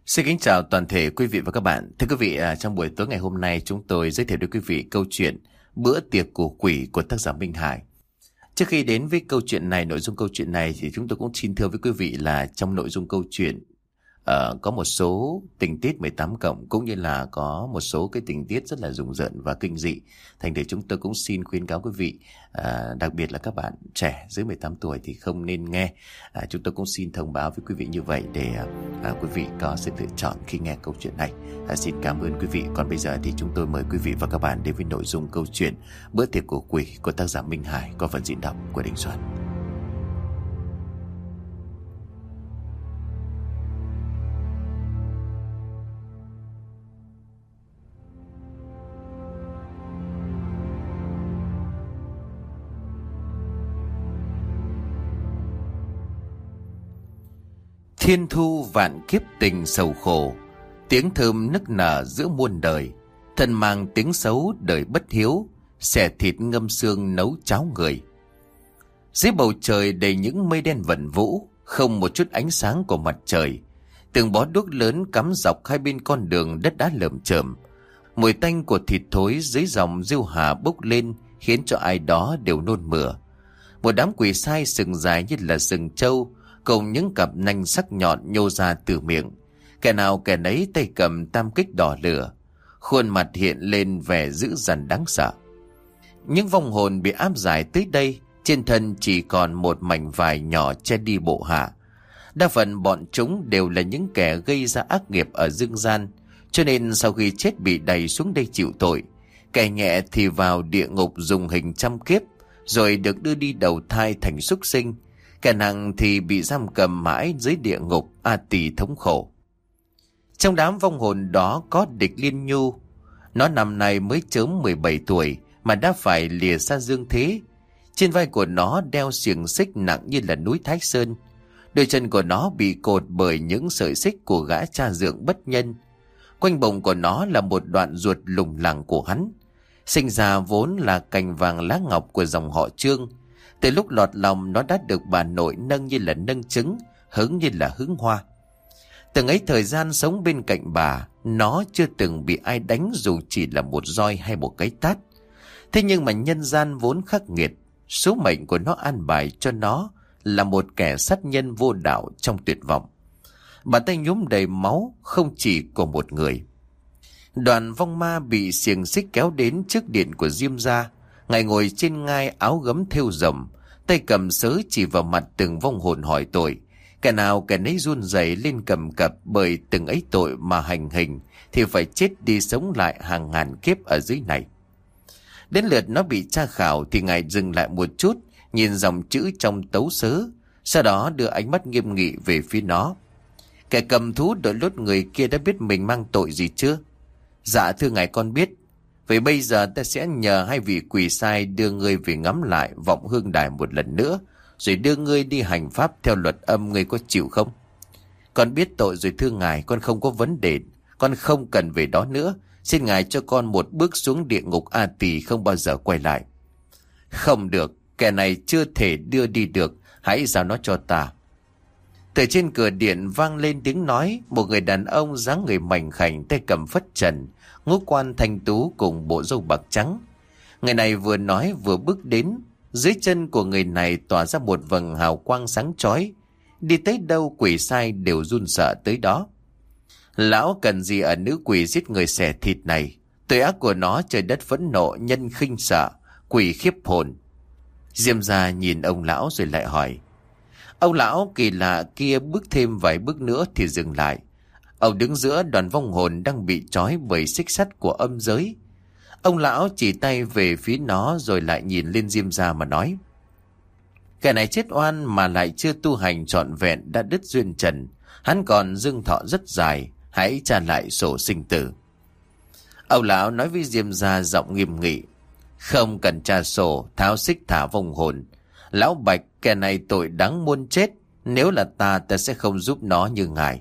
Xin kính chào toàn thể quý vị và các bạn. Thưa quý vị, trong buổi tối ngày hôm nay chúng tôi giới thiệu đến quý vị câu chuyện Bữa tiệc của quỷ của tác giả Minh Hải. Trước khi đến với câu chuyện này, nội dung câu chuyện này thì chúng tôi cũng xin thưa với quý vị là trong nội dung câu chuyện có một số tình tiết 18 cộng cũng như là có một số cái tình tiết rất là rùng rợn và kinh dị. Thành thử chúng tôi cũng xin khuyến cáo quý vị, đặc biệt là các bạn trẻ dưới 18 tuổi thì không nên nghe. Chúng tôi cũng xin thông báo với quý vị như vậy để quý vị có sự lựa chọn khi nghe câu chuyện này. Xin cảm ơn quý vị. Còn bây giờ thì chúng tôi mời quý vị và các bạn đến với nội dung câu chuyện Bữa tiệc của quỷ của tác giả Minh Hải qua phần diễn đọc của Đình Duẩn. Thiên thu vạn kiếp tình sầu khổ, tiếng thơm nức nở giữa muôn đời. Thân mang tiếng xấu đời bất hiếu, xẻ thịt ngâm xương nấu cháo người. Dưới bầu trời đầy những mây đen vẩn vũ, không một chút ánh sáng của mặt trời. Từng bó đuốc lớn cắm dọc hai bên con đường đất đá lởm chởm. Mùi tanh của thịt thối dưới dòng rêu hà bốc lên khiến cho ai đó đều nôn mửa. Một đám quỷ sai sừng dài như là sừng trâu, cùng những cặp nanh sắc nhọn nhô ra từ miệng. Kẻ nào kẻ nấy tay cầm tam kích đỏ lửa, khuôn mặt hiện lên vẻ dữ dằn đáng sợ. Những vong hồn bị áp giải tới đây, trên thân chỉ còn một mảnh vải nhỏ che đi bộ hạ. Đa phần bọn chúng đều là những kẻ gây ra ác nghiệp ở dương gian, cho nên sau khi chết bị đày xuống đây chịu tội. Kẻ nhẹ thì vào địa ngục dùng hình trăm kiếp, rồi được đưa đi đầu thai thành súc sinh. Kẻ nặng thì bị giam cầm mãi dưới địa ngục a tỳ thống khổ. Trong đám vong hồn đó có địch Liên Nhu. Nó năm nay mới chớm 17 tuổi mà đã phải lìa xa dương thế. Trên vai của nó đeo xiềng xích nặng như là núi Thái Sơn. Đôi chân của nó bị cột bởi những sợi xích của gã cha dượng bất nhân. Quanh bụng của nó là một đoạn ruột lủng lẳng của hắn. Sinh ra vốn là cành vàng lá ngọc của dòng họ Trương. Từ lúc lọt lòng nó đã được bà nội nâng như là nâng trứng, hứng như là hứng hoa. Từng ấy thời gian sống bên cạnh bà, nó chưa từng bị ai đánh dù chỉ là một roi hay một cái tát. Thế nhưng mà nhân gian vốn khắc nghiệt, số mệnh của nó an bài cho nó là một kẻ sát nhân vô đạo trong tuyệt vọng. Bàn tay nhuốm đầy máu không chỉ của một người. Đoàn vong ma bị xiềng xích kéo đến trước điện của Diêm gia. Ngài ngồi trên ngai áo gấm thêu rồng, tay cầm sớ chỉ vào mặt từng vong hồn hỏi tội. Kẻ nào kẻ nấy run rẩy lên cầm cập, bởi từng ấy tội mà hành hình thì phải chết đi sống lại hàng ngàn kiếp ở dưới này. Đến lượt nó bị tra khảo thì ngài dừng lại một chút, nhìn dòng chữ trong tấu sớ, sau đó đưa ánh mắt nghiêm nghị về phía nó. Kẻ cầm thú đội lốt người kia đã biết mình mang tội gì chưa? Dạ thưa ngài con biết. Vậy bây giờ ta sẽ nhờ hai vị quỷ sai đưa ngươi về ngắm lại vọng hương đài một lần nữa, rồi đưa ngươi đi hành pháp theo luật âm, ngươi có chịu không? Con biết tội rồi thưa ngài, con không có vấn đề, con không cần về đó nữa. Xin ngài cho con một bước xuống địa ngục a tỳ không bao giờ quay lại. Không được, kẻ này chưa thể đưa đi được, hãy giao nó cho ta. Từ trên cửa điện vang lên tiếng nói, một người đàn ông dáng người mảnh khảnh, tay cầm phất trần, ngũ quan thanh tú cùng bộ râu bạc trắng. Người này vừa nói vừa bước đến, dưới chân của người này tỏa ra một vầng hào quang sáng chói. Đi tới đâu quỷ sai đều run sợ tới đó. Lão cần gì ở nữ quỷ giết người xẻ thịt này? Tội ác của nó trời đất phẫn nộ, nhân khinh sợ, quỷ khiếp hồn. Diêm gia nhìn ông lão rồi lại hỏi. Ông lão kỳ lạ kia bước thêm vài bước nữa thì dừng lại. Ông đứng giữa đoàn vong hồn đang bị trói bởi xích sắt của âm giới. Ông lão chỉ tay về phía nó rồi lại nhìn lên Diêm gia mà nói. Kẻ này chết oan mà lại chưa tu hành trọn vẹn đã đứt duyên trần. Hắn còn dương thọ rất dài, hãy trả lại sổ sinh tử. Ông lão nói với Diêm gia giọng nghiêm nghị. Không cần tra sổ, tháo xích thả vong hồn. Lão Bạch, kẻ này tội đáng muôn chết. Nếu là ta sẽ không giúp nó như ngài.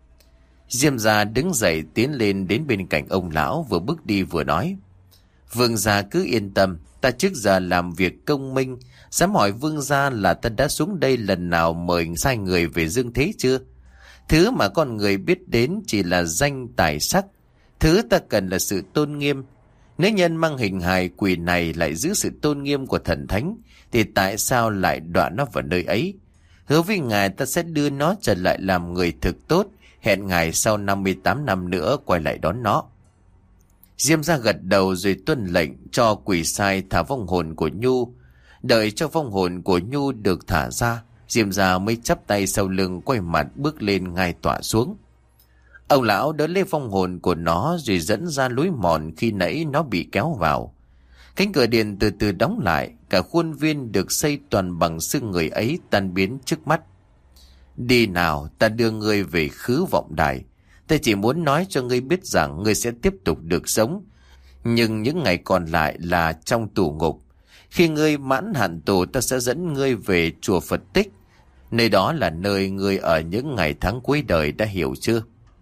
Diêm gia đứng dậy tiến lên đến bên cạnh ông lão, vừa bước đi vừa nói. Vương gia cứ yên tâm, ta trước giờ làm việc công minh. Dám hỏi vương gia là ta đã xuống đây lần nào mời sai người về dương thế chưa? Thứ mà con người biết đến chỉ là danh tài sắc. Thứ ta cần là sự tôn nghiêm. Nếu nhân mang hình hài quỷ này lại giữ sự tôn nghiêm của thần thánh, thì tại sao lại đọa nó vào nơi ấy? Hứa với ngài ta sẽ đưa nó trở lại làm người thực tốt, hẹn ngài sau 58 năm nữa quay lại đón nó. Diêm gia gật đầu rồi tuân lệnh cho quỷ sai thả vong hồn của Nhu. Đợi cho vong hồn của Nhu được thả ra, Diêm gia mới chắp tay sau lưng quay mặt bước lên ngai tọa xuống. Ông lão đỡ lấy vong hồn của nó rồi dẫn ra lối mòn khi nãy nó bị kéo vào. Cánh cửa điện từ từ đóng lại, cả khuôn viên được xây toàn bằng xương người ấy tan biến trước mắt. Đi nào, ta đưa ngươi về khứ vọng đài. Ta chỉ muốn nói cho ngươi biết rằng ngươi sẽ tiếp tục được sống, nhưng những ngày còn lại là trong tù ngục. Khi ngươi mãn hạn tù, ta sẽ dẫn ngươi về chùa Phật Tích. Nơi đó là nơi ngươi ở những ngày tháng cuối đời, đã hiểu chưa?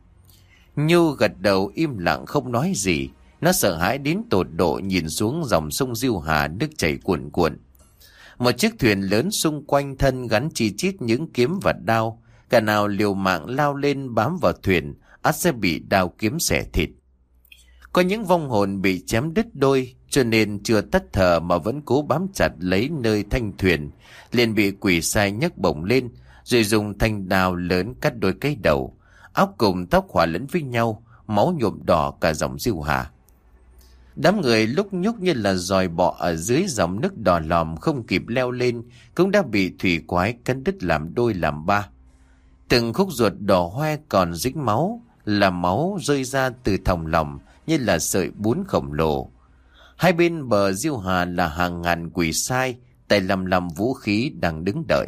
Nhu gật đầu im lặng không nói gì. Nó sợ hãi đến tột độ nhìn xuống dòng sông Diêu Hà nước chảy cuồn cuộn. Một chiếc thuyền lớn xung quanh thân gắn chi chít những kiếm và đao. Cả nào liều mạng lao lên bám vào thuyền, ắt sẽ bị đao kiếm xẻ thịt. Có những vong hồn bị chém đứt đôi, cho nên chưa tắt thở mà vẫn cố bám chặt lấy nơi thanh thuyền, liền bị quỷ sai nhấc bổng lên, rồi dùng thanh đao lớn cắt đôi cái đầu. Óc cùng tóc hòa lẫn với nhau, máu nhuộm đỏ cả dòng Diêu Hà. Đám người lúc nhúc như là dòi bọ ở dưới dòng nước đỏ lòm, không kịp leo lên cũng đã bị thủy quái cắn đứt làm đôi làm ba. Từng khúc ruột đỏ hoe còn dính máu, là máu rơi ra từ thòng lòng như là sợi bún khổng lồ. Hai bên bờ Diêu Hà là hàng ngàn quỷ sai, tay lầm vũ khí đang đứng đợi.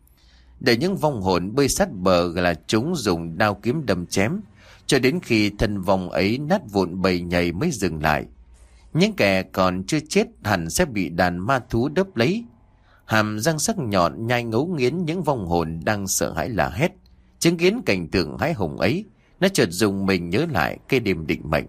Để những vong hồn bơi sát bờ là chúng dùng đao kiếm đâm chém, cho đến khi thân vong ấy nát vụn bầy nhầy mới dừng lại. Những kẻ còn chưa chết hẳn sẽ bị đàn ma thú đớp lấy. Hàm răng sắc nhọn nhai ngấu nghiến những vong hồn đang sợ hãi la hét. Chứng kiến cảnh tượng hãi hùng ấy, nó chợt dùng mình nhớ lại cái đêm định mệnh.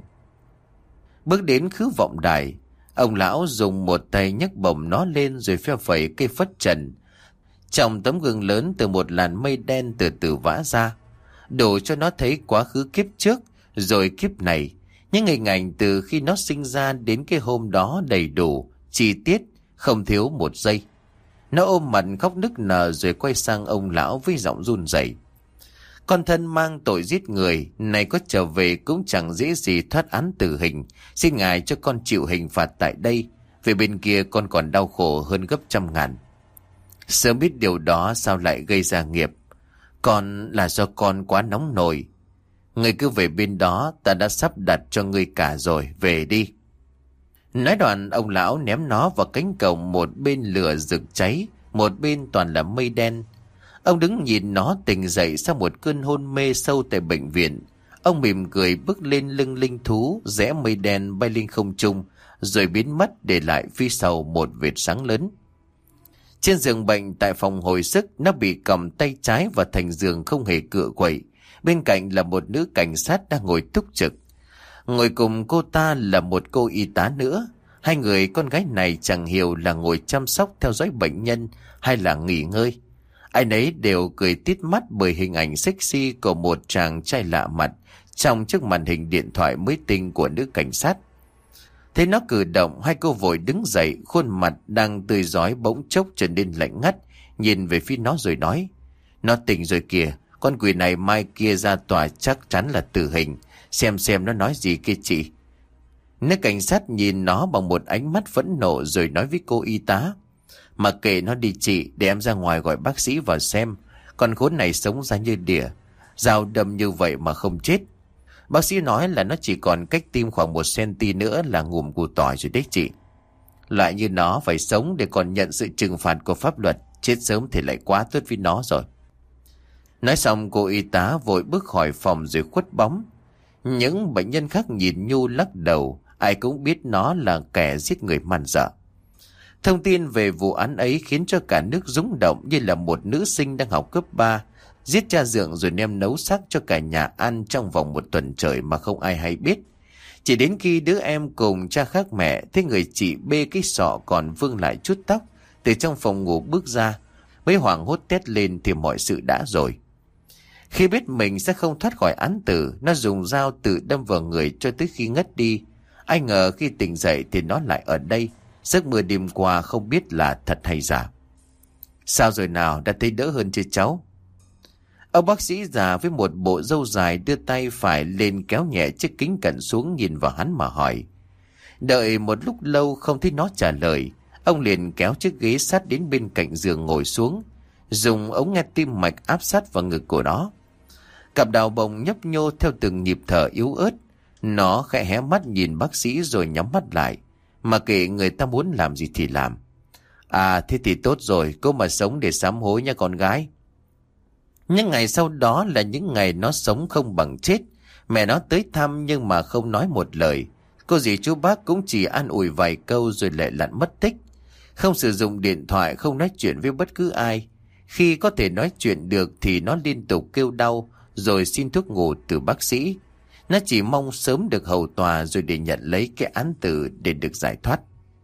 Bước đến khứ vọng đài, ông lão dùng một tay nhấc bổng nó lên rồi phe phẩy cây phất trần. Trong tấm gương lớn từ một làn mây đen từ từ vã ra, đủ cho nó thấy quá khứ kiếp trước rồi kiếp này. Những hình ảnh từ khi nó sinh ra đến cái hôm đó đầy đủ, chi tiết, không thiếu một giây. Nó ôm mặt khóc nức nở rồi quay sang ông lão với giọng run rẩy. Con thân mang tội giết người, này có trở về cũng chẳng dễ gì thoát án tử hình. Xin ngài cho con chịu hình phạt tại đây. Về bên kia con còn đau khổ hơn gấp trăm ngàn. Sớm biết điều đó sao lại gây ra nghiệp. Còn là do con quá nóng nổi. Ngươi cứ về bên đó, ta đã sắp đặt cho ngươi cả rồi, về đi. Nói đoạn ông lão ném nó vào cánh cổng, một bên lửa rực cháy, một bên toàn là mây đen. Ông đứng nhìn nó tỉnh dậy sau một cơn hôn mê sâu tại bệnh viện. Ông mỉm cười bước lên lưng linh thú, rẽ mây đen bay lên không trung, rồi biến mất để lại phía sau một vệt sáng lớn. Trên giường bệnh tại phòng hồi sức, nó bị cầm tay trái vào thành giường không hề cựa quậy. Bên cạnh là một nữ cảnh sát đang ngồi túc trực. Ngồi cùng cô ta là một cô y tá nữa. Hai người con gái này chẳng hiểu là ngồi chăm sóc theo dõi bệnh nhân hay là nghỉ ngơi. Ai nấy đều cười tít mắt bởi hình ảnh sexy của một chàng trai lạ mặt trong chiếc màn hình điện thoại mới tinh của nữ cảnh sát. Thấy nó cử động, hai cô vội đứng dậy, khuôn mặt đang tươi rói bỗng chốc trở nên lạnh ngắt, nhìn về phía nó rồi nói: Nó tỉnh rồi kìa, con quỷ này mai kia ra tòa chắc chắn là tử hình. Xem nó nói gì kia chị. Nữ cảnh sát nhìn nó bằng một ánh mắt phẫn nộ rồi nói với cô y tá: Mà kệ nó đi chị, để em ra ngoài gọi bác sĩ vào xem. Con khốn này sống ra như đỉa, dao đâm như vậy mà không chết. Bác sĩ nói là nó chỉ còn cách tim khoảng 1 cm nữa là ngủm củ tỏi rồi đấy chị. Loại như nó phải sống để còn nhận sự trừng phạt của pháp luật. Chết sớm thì lại quá tốt với nó rồi. Nói xong cô y tá vội bước khỏi phòng rồi khuất bóng. Những bệnh nhân khác nhìn Nhu lắc đầu. Ai cũng biết nó là kẻ giết người man dợ. Thông tin về vụ án ấy khiến cho cả nước rúng động, như là một nữ sinh đang học cấp 3 giết cha dượng rồi đem nấu xác cho cả nhà ăn trong vòng 1 tuần trời mà không ai hay biết. Chỉ đến khi đứa em cùng cha khác mẹ thấy người chị bê cái sọ còn vương lại chút tóc từ trong phòng ngủ bước ra, mới hoảng hốt thét lên thì mọi sự đã rồi. Khi biết mình sẽ không thoát khỏi án tử, nó dùng dao tự đâm vào người cho tới khi ngất đi. Ai ngờ khi tỉnh dậy thì nó lại ở đây. Giấc mơ đêm qua không biết là thật hay giả. Sao rồi nào, đã thấy đỡ hơn chưa cháu? Ông bác sĩ già với một bộ râu dài đưa tay phải lên kéo nhẹ chiếc kính cận xuống nhìn vào hắn mà hỏi. Đợi một lúc lâu không thấy nó trả lời, ông liền kéo chiếc ghế sát đến bên cạnh giường ngồi xuống, dùng ống nghe tim mạch áp sát vào ngực của nó. Cặp đào bồng nhấp nhô theo từng nhịp thở yếu ớt. Nó khẽ hé mắt nhìn bác sĩ rồi nhắm mắt lại, mà kệ người ta muốn làm gì thì làm. À, thế thì tốt rồi, cô mà sống để sám hối nha con gái. Những ngày sau đó là những ngày nó sống không bằng chết. Mẹ nó tới thăm nhưng mà không nói một lời. Cô dì chú bác cũng chỉ an ủi vài câu rồi lại lặn mất tích. Không sử dụng điện thoại, không nói chuyện với bất cứ ai. Khi có thể nói chuyện được thì nó liên tục kêu đau rồi xin thuốc ngủ từ bác sĩ. Nó chỉ mong sớm được hầu tòa rồi để nhận lấy cái án tử để được giải thoát.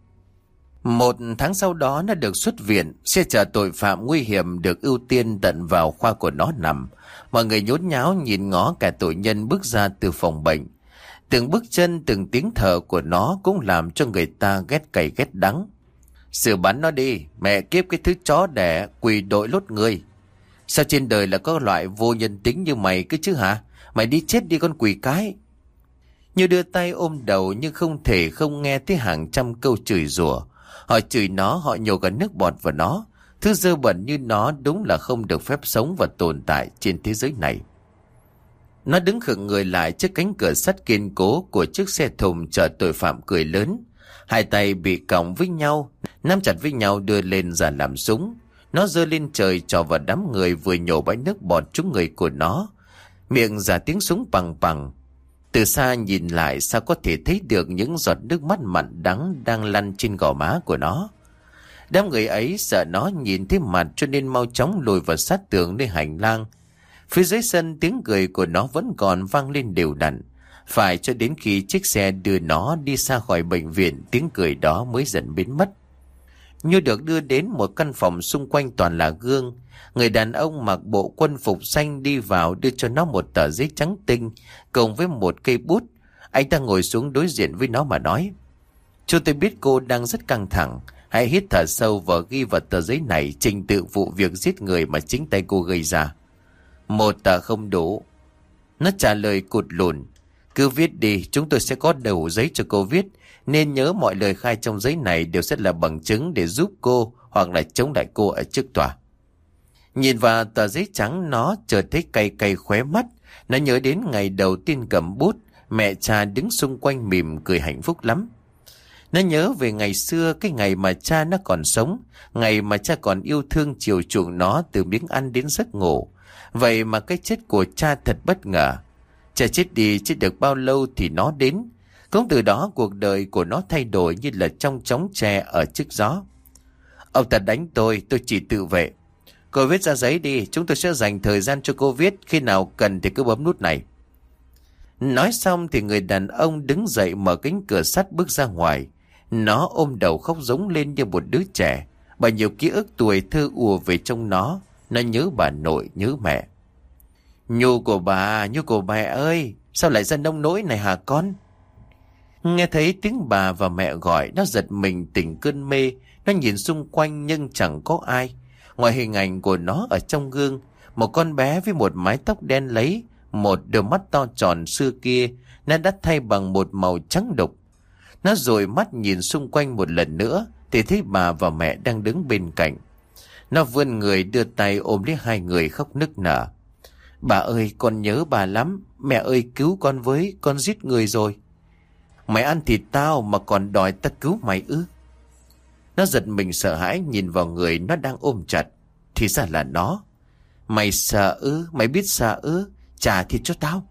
1 tháng sau đó nó được xuất viện. Xe chở tội phạm nguy hiểm được ưu tiên tận vào khoa của nó nằm. Mọi người nhốn nháo nhìn ngó cả tội nhân bước ra từ phòng bệnh. Từng bước chân, từng tiếng thở của nó cũng làm cho người ta ghét cay ghét đắng. Xử bắn nó đi, mẹ kiếp cái thứ chó đẻ quỷ đội lốt người. Sao trên đời là có loại vô nhân tính như mày cứ chứ hả? Mày đi chết đi con quỷ cái. Như đưa tay ôm đầu nhưng không thể không nghe thấy hàng trăm câu chửi rủa. Họ chửi nó, họ nhổ cả nước bọt vào nó. Thứ dơ bẩn như nó đúng là không được phép sống và tồn tại trên thế giới này. Nó đứng khựng người lại trước cánh cửa sắt kiên cố của chiếc xe thùng chở tội phạm cười lớn. Hai tay bị còng với nhau, nắm chặt với nhau đưa lên giả làm súng. Nó giơ lên trời trò vào đám người vừa nhổ bãi nước bọt trúng người của nó. Miệng ra tiếng súng bằng bằng. Từ xa nhìn lại sao có thể thấy được những giọt nước mắt mặn đắng đang lăn trên gò má của nó. Đám người ấy sợ nó nhìn thấy mặt cho nên mau chóng lùi vào sát tường nơi hành lang. Phía dưới sân tiếng cười của nó vẫn còn vang lên đều đặn. Phải cho đến khi chiếc xe đưa nó đi xa khỏi bệnh viện, tiếng cười đó mới dần biến mất. Như được đưa đến một căn phòng xung quanh toàn là gương. Người đàn ông mặc bộ quân phục xanh đi vào đưa cho nó một tờ giấy trắng tinh cùng với một cây bút. Anh ta ngồi xuống đối diện với nó mà nói: "Cho tôi biết cô đang rất căng thẳng. Hãy hít thở sâu và ghi vào tờ giấy này trình tự vụ việc giết người mà chính tay cô gây ra." "1 tờ không đủ." Nó trả lời cụt lùn. "Cứ viết đi, chúng tôi sẽ có đủ giấy cho cô viết. Nên nhớ mọi lời khai trong giấy này đều sẽ là bằng chứng để giúp cô hoặc là chống lại cô ở trước tòa." Nhìn vào tờ giấy trắng, nó chợt thấy cay cay khóe mắt. Nó nhớ đến ngày đầu tiên cầm bút, mẹ cha đứng xung quanh mỉm cười hạnh phúc lắm. Nó nhớ về ngày xưa, cái ngày mà cha nó còn sống, ngày mà cha còn yêu thương chiều chuộng nó từ miếng ăn đến giấc ngủ. Vậy mà cái chết của cha thật bất ngờ. Cha chết đi chưa được bao lâu thì nó đến. Cũng từ đó cuộc đời của nó thay đổi như là trong chóng tre ở trước gió. "Ông ta đánh tôi chỉ tự vệ. Cô viết ra giấy đi, chúng tôi sẽ dành thời gian cho cô viết, khi nào cần thì cứ bấm nút này." Nói xong thì người đàn ông đứng dậy mở cánh cửa sắt bước ra ngoài. Nó ôm đầu khóc rống lên như một đứa trẻ. Bao nhiêu ký ức tuổi thơ ùa về trong nó. Nó nhớ bà nội, nhớ mẹ. Nhu của bà, Nhu của mẹ ơi, sao lại ra nông nỗi này hả con?" Nghe thấy tiếng bà và mẹ gọi, nó giật mình tỉnh cơn mê. Nó nhìn xung quanh nhưng chẳng có ai. Ngoài hình ảnh của nó ở trong gương, một con bé với một mái tóc đen lấy, một đôi mắt to tròn xưa kia, nó đã thay bằng một màu trắng đục. Nó dụi mắt nhìn xung quanh một lần nữa, thì thấy bà và mẹ đang đứng bên cạnh. Nó vươn người đưa tay ôm lấy hai người khóc nức nở. "Bà ơi, con nhớ bà lắm. Mẹ ơi, cứu con với, con giết người rồi." "Mày ăn thịt tao mà còn đòi ta cứu mày ư?" Nó giật mình sợ hãi nhìn vào người nó đang ôm chặt. Thì ra là nó. "Mày sợ ư? Mày biết sợ ư? Trả thịt cho tao."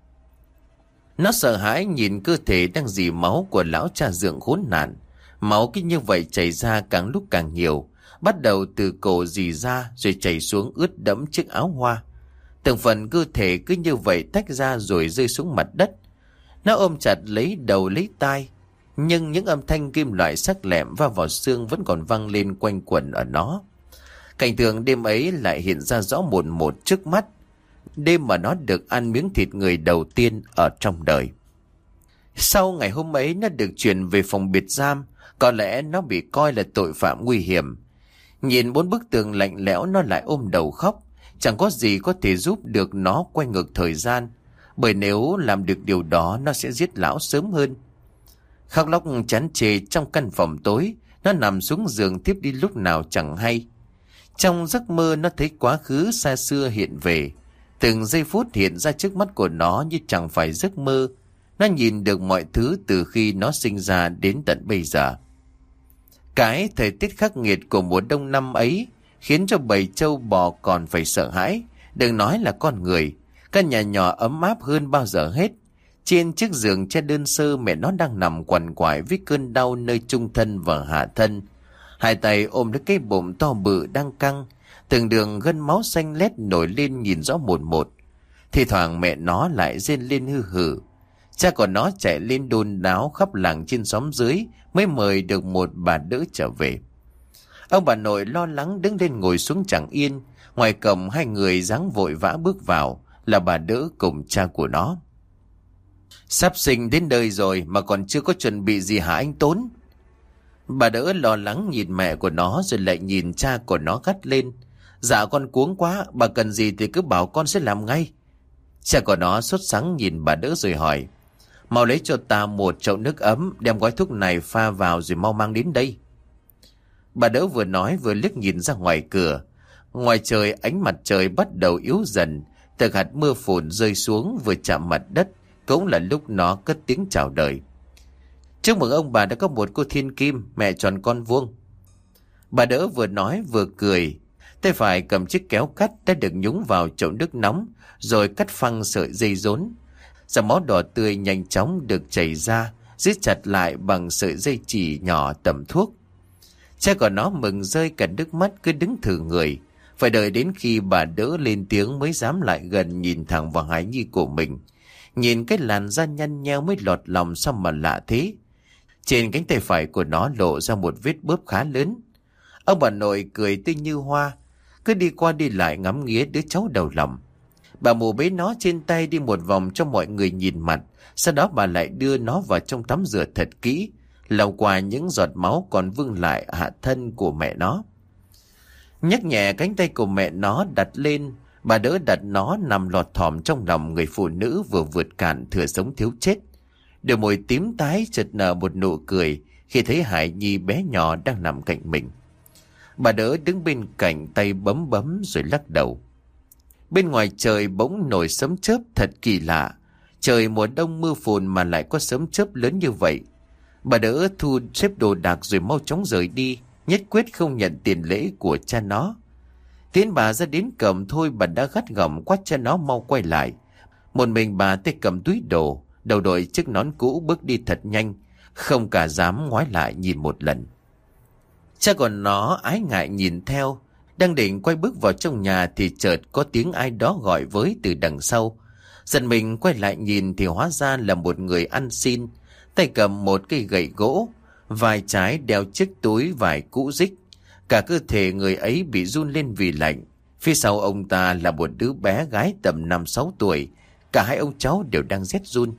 Nó sợ hãi nhìn cơ thể đang dì máu của lão cha dượng khốn nạn. Máu cứ như vậy chảy ra càng lúc càng nhiều. Bắt đầu từ cổ dì ra rồi chảy xuống ướt đẫm chiếc áo hoa. Từng phần cơ thể cứ như vậy tách ra rồi rơi xuống mặt đất. Nó ôm chặt lấy đầu lấy tai. Nhưng những âm thanh kim loại sắc lẹm va vào xương vẫn còn vang lên quanh quẩn ở nó. Cảnh tượng đêm ấy lại hiện ra rõ mồn một trước mắt. đêm mà nó được ăn miếng thịt người đầu tiên ở trong đời. Sau ngày hôm ấy nó được chuyển về phòng biệt giam, có lẽ nó bị coi là tội phạm nguy hiểm. Nhìn 4 bức tường lạnh lẽo nó lại ôm đầu khóc. Chẳng có gì có thể giúp được nó quay ngược thời gian, bởi nếu làm được điều đó nó sẽ giết lão sớm hơn. Khóc lóc chán chê trong căn phòng tối, nó nằm xuống giường thiếp đi lúc nào chẳng hay. Trong giấc mơ nó thấy quá khứ xa xưa hiện về, từng giây phút hiện ra trước mắt của nó như chẳng phải giấc mơ. Nó nhìn được mọi thứ từ khi nó sinh ra đến tận bây giờ. Cái thời tiết khắc nghiệt của mùa đông năm ấy khiến cho bầy trâu bò còn phải sợ hãi, đừng nói là con người. Căn nhà nhỏ ấm áp hơn bao giờ hết. Trên chiếc giường che đơn sơ, mẹ nó đang nằm quằn quại với cơn đau nơi trung thân và hạ thân. Hai tay ôm lấy cái bụng to bự đang căng, từng đường gân máu xanh lét nổi lên nhìn rõ một một. Thì thoảng mẹ nó lại rên lên hư hử. Cha của nó chạy lên đôn đáo khắp làng trên xóm dưới mới mời được một bà đỡ trở về. Ông bà nội lo lắng đứng lên ngồi xuống chẳng yên. Ngoài cổng hai người dáng vội vã bước vào, là bà đỡ cùng cha của nó. Sắp sinh đến nơi rồi mà còn chưa có chuẩn bị gì hả anh Tốn? Bà đỡ lo lắng nhìn mẹ của nó rồi lại nhìn cha của nó gắt lên. Dạ con cuống quá, bà cần gì thì cứ bảo con sẽ làm ngay. Cha của nó sốt sắng nhìn bà đỡ rồi hỏi: Mau lấy cho ta một chậu nước ấm, đem gói thuốc này pha vào rồi mau mang đến đây. Bà đỡ vừa nói vừa liếc nhìn ra ngoài cửa. Ngoài trời ánh mặt trời bắt đầu yếu dần, từng hạt mưa phùn rơi xuống vừa chạm mặt đất, cũng là lúc nó cất tiếng chào đời. Chúc mừng ông bà đã có một cô thiên kim, mẹ tròn con vuông. Bà đỡ vừa nói vừa cười, tay phải cầm chiếc kéo cắt đã được nhúng vào chậu nước nóng, rồi cắt phăng sợi dây rốn. Dòng máu đỏ tươi nhanh chóng được chảy ra, giết chặt lại bằng sợi dây chỉ nhỏ tầm thuốc. Cha của nó mừng rơi cả nước mắt, cứ đứng thử người. Phải đợi đến khi bà đỡ lên tiếng mới dám lại gần nhìn thẳng vào Hải Nhi của mình. Nhìn cái làn da nhăn nheo mới lọt lòng sao mà lạ thế. Trên cánh tay phải của nó lộ ra một vết bớp khá lớn. Ông bà nội cười tươi như hoa, cứ đi qua đi lại ngắm nghía đứa cháu đầu lòng. Bà mù bế nó trên tay đi một vòng cho mọi người nhìn mặt. Sau đó bà lại đưa nó vào trong tắm rửa thật kỹ, lau qua những giọt máu còn vương lại hạ thân của mẹ nó. Nhấc nhẹ cánh tay của mẹ nó đặt lên, bà đỡ đặt nó nằm lọt thỏm trong lòng người phụ nữ vừa vượt cạn thừa sống thiếu chết. Đôi môi tím tái chợt nở một nụ cười khi thấy Hải Nhi bé nhỏ đang nằm cạnh mình. Bà đỡ đứng bên cạnh tay bấm bấm rồi lắc đầu. Bên ngoài trời bỗng nổi sấm chớp thật kỳ lạ. Trời mùa đông mưa phùn mà lại có sấm chớp lớn như vậy. Bà đỡ thu xếp đồ đạc rồi mau chóng rời đi, nhất quyết không nhận tiền lễ của cha nó. Tiến bà ra đến cổng thôi bà đã gắt gỏng quát cha nó mau quay lại. Một mình bà tay cầm túi đồ, đầu đội chiếc nón cũ bước đi thật nhanh, không cả dám ngoái lại nhìn một lần. Cha của nó ái ngại nhìn theo, đang định quay bước vào trong nhà thì chợt có tiếng ai đó gọi với từ đằng sau. Giật mình quay lại nhìn thì hóa ra là một người ăn xin, tay cầm một cây gậy gỗ, vai trái đeo chiếc túi vải cũ rích. Cả cơ thể người ấy bị run lên vì lạnh. Phía sau ông ta là một đứa bé gái tầm 5-6 tuổi, cả hai ông cháu đều đang rét run.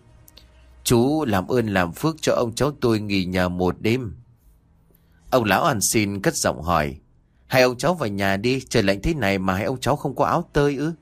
Chú làm ơn làm phước cho ông cháu tôi nghỉ nhờ một đêm. Ông lão ăn xin cất giọng hỏi: Hai ông cháu vào nhà đi, trời lạnh thế này mà hai ông cháu không có áo tơi ư?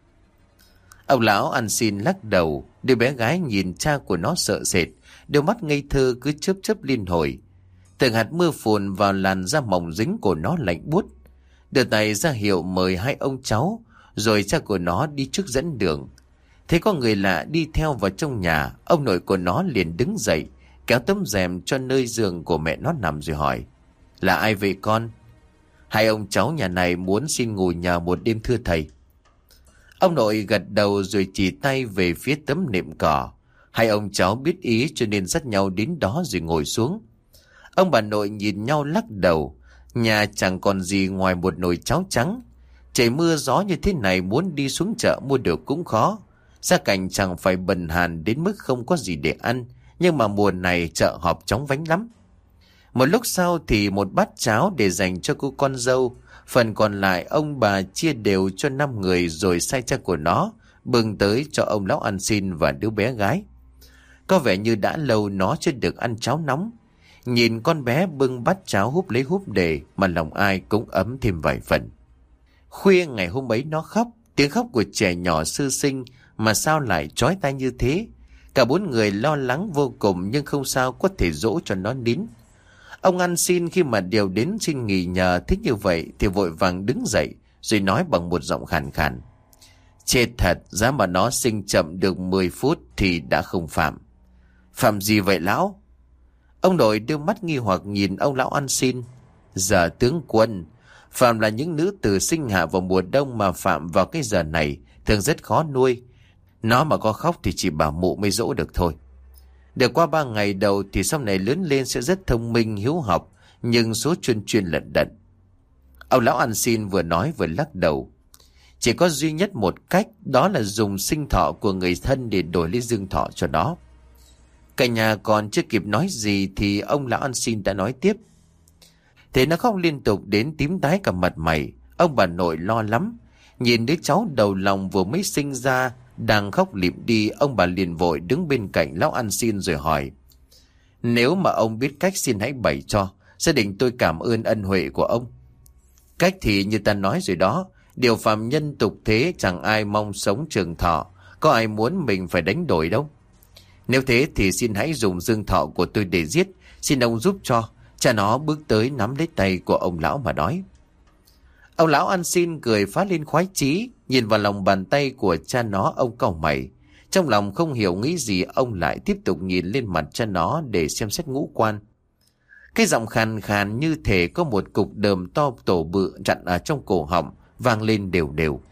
Ông lão ăn xin lắc đầu. Đứa bé gái nhìn cha của nó sợ sệt, đôi mắt ngây thơ cứ chớp chớp liên hồi. Từng hạt mưa phùn vào làn da mỏng dính của nó lạnh buốt. Đưa tay ra hiệu mời hai ông cháu, rồi cha của nó đi trước dẫn đường. Thấy có người lạ đi theo vào trong nhà, ông nội của nó liền đứng dậy, kéo tấm rèm cho nơi giường của mẹ nó nằm rồi hỏi: Là ai vậy con? Hai ông cháu nhà này muốn xin ngủ nhờ một đêm thưa thầy. Ông nội gật đầu rồi chỉ tay về phía tấm nệm cỏ. Hai ông cháu biết ý cho nên dắt nhau đến đó rồi ngồi xuống. Ông bà nội nhìn nhau lắc đầu. Nhà chẳng còn gì ngoài một nồi cháo trắng. Trời mưa gió như thế này muốn đi xuống chợ mua được cũng khó. Gia cảnh chẳng phải bần hàn đến mức không có gì để ăn, nhưng mà mùa này chợ họp chóng vánh lắm. Một lúc sau thì một bát cháo để dành cho cô con dâu. Phần còn lại ông bà chia đều cho 5 người rồi sai cha của nó bưng tới cho ông lão ăn xin và đứa bé gái. Có vẻ như đã lâu nó chưa được ăn cháo nóng. Nhìn con bé bưng bát cháo húp lấy húp để mà lòng ai cũng ấm thêm vài phần. Khuya ngày hôm ấy nó khóc, tiếng khóc của trẻ nhỏ sơ sinh mà sao lại chói tai như thế. Cả bốn người lo lắng vô cùng nhưng không sao có thể dỗ cho nó nín. Ông ăn xin khi mà điều đến xin nghỉ nhờ thích như vậy thì vội vàng đứng dậy rồi nói bằng một giọng khàn khàn. Chết thật, giá mà nó sinh chậm được 10 phút thì đã không phạm. Phạm gì vậy lão? Ông nội đưa mắt nghi hoặc nhìn ông lão ăn xin. Giờ tướng quân, phạm là những nữ tử sinh hạ vào mùa đông mà phạm vào cái giờ này thường rất khó nuôi. Nó mà có khóc thì chỉ bà mụ mới dỗ được thôi. Được qua 3 ngày đầu thì sau này lớn lên sẽ rất thông minh, hiếu học, nhưng số chuyên lận đận. Ông lão ăn xin vừa nói vừa lắc đầu. Chỉ có duy nhất một cách, đó là dùng sinh thọ của người thân để đổi lấy dương thọ cho nó. Cả nhà còn chưa kịp nói gì thì ông lão ăn xin đã nói tiếp. Thế nó khóc liên tục đến tím tái cả mặt mày. Ông bà nội lo lắm. Nhìn đứa cháu đầu lòng vừa mới sinh ra đang khóc lịm đi, ông bà liền vội đứng bên cạnh lão ăn xin rồi hỏi. Nếu mà ông biết cách xin hãy bày cho, gia đình tôi cảm ơn ân huệ của ông. Cách thì như ta nói rồi đó, điều phàm nhân tục thế chẳng ai mong sống trường thọ, có ai muốn mình phải đánh đổi đâu. Nếu thế thì xin hãy dùng dương thọ của tôi để giết, xin ông giúp cho. Cha nó bước tới nắm lấy tay của ông lão mà nói. Ông lão ăn xin cười phá lên khoái chí, nhìn vào lòng bàn tay của cha nó, ông cau mày. Trong lòng không hiểu nghĩ gì, ông lại tiếp tục nhìn lên mặt cha nó để xem xét ngũ quan. Cái giọng khàn khàn như thể có một cục đờm to tổ bự chặn ở trong cổ họng, vang lên đều đều.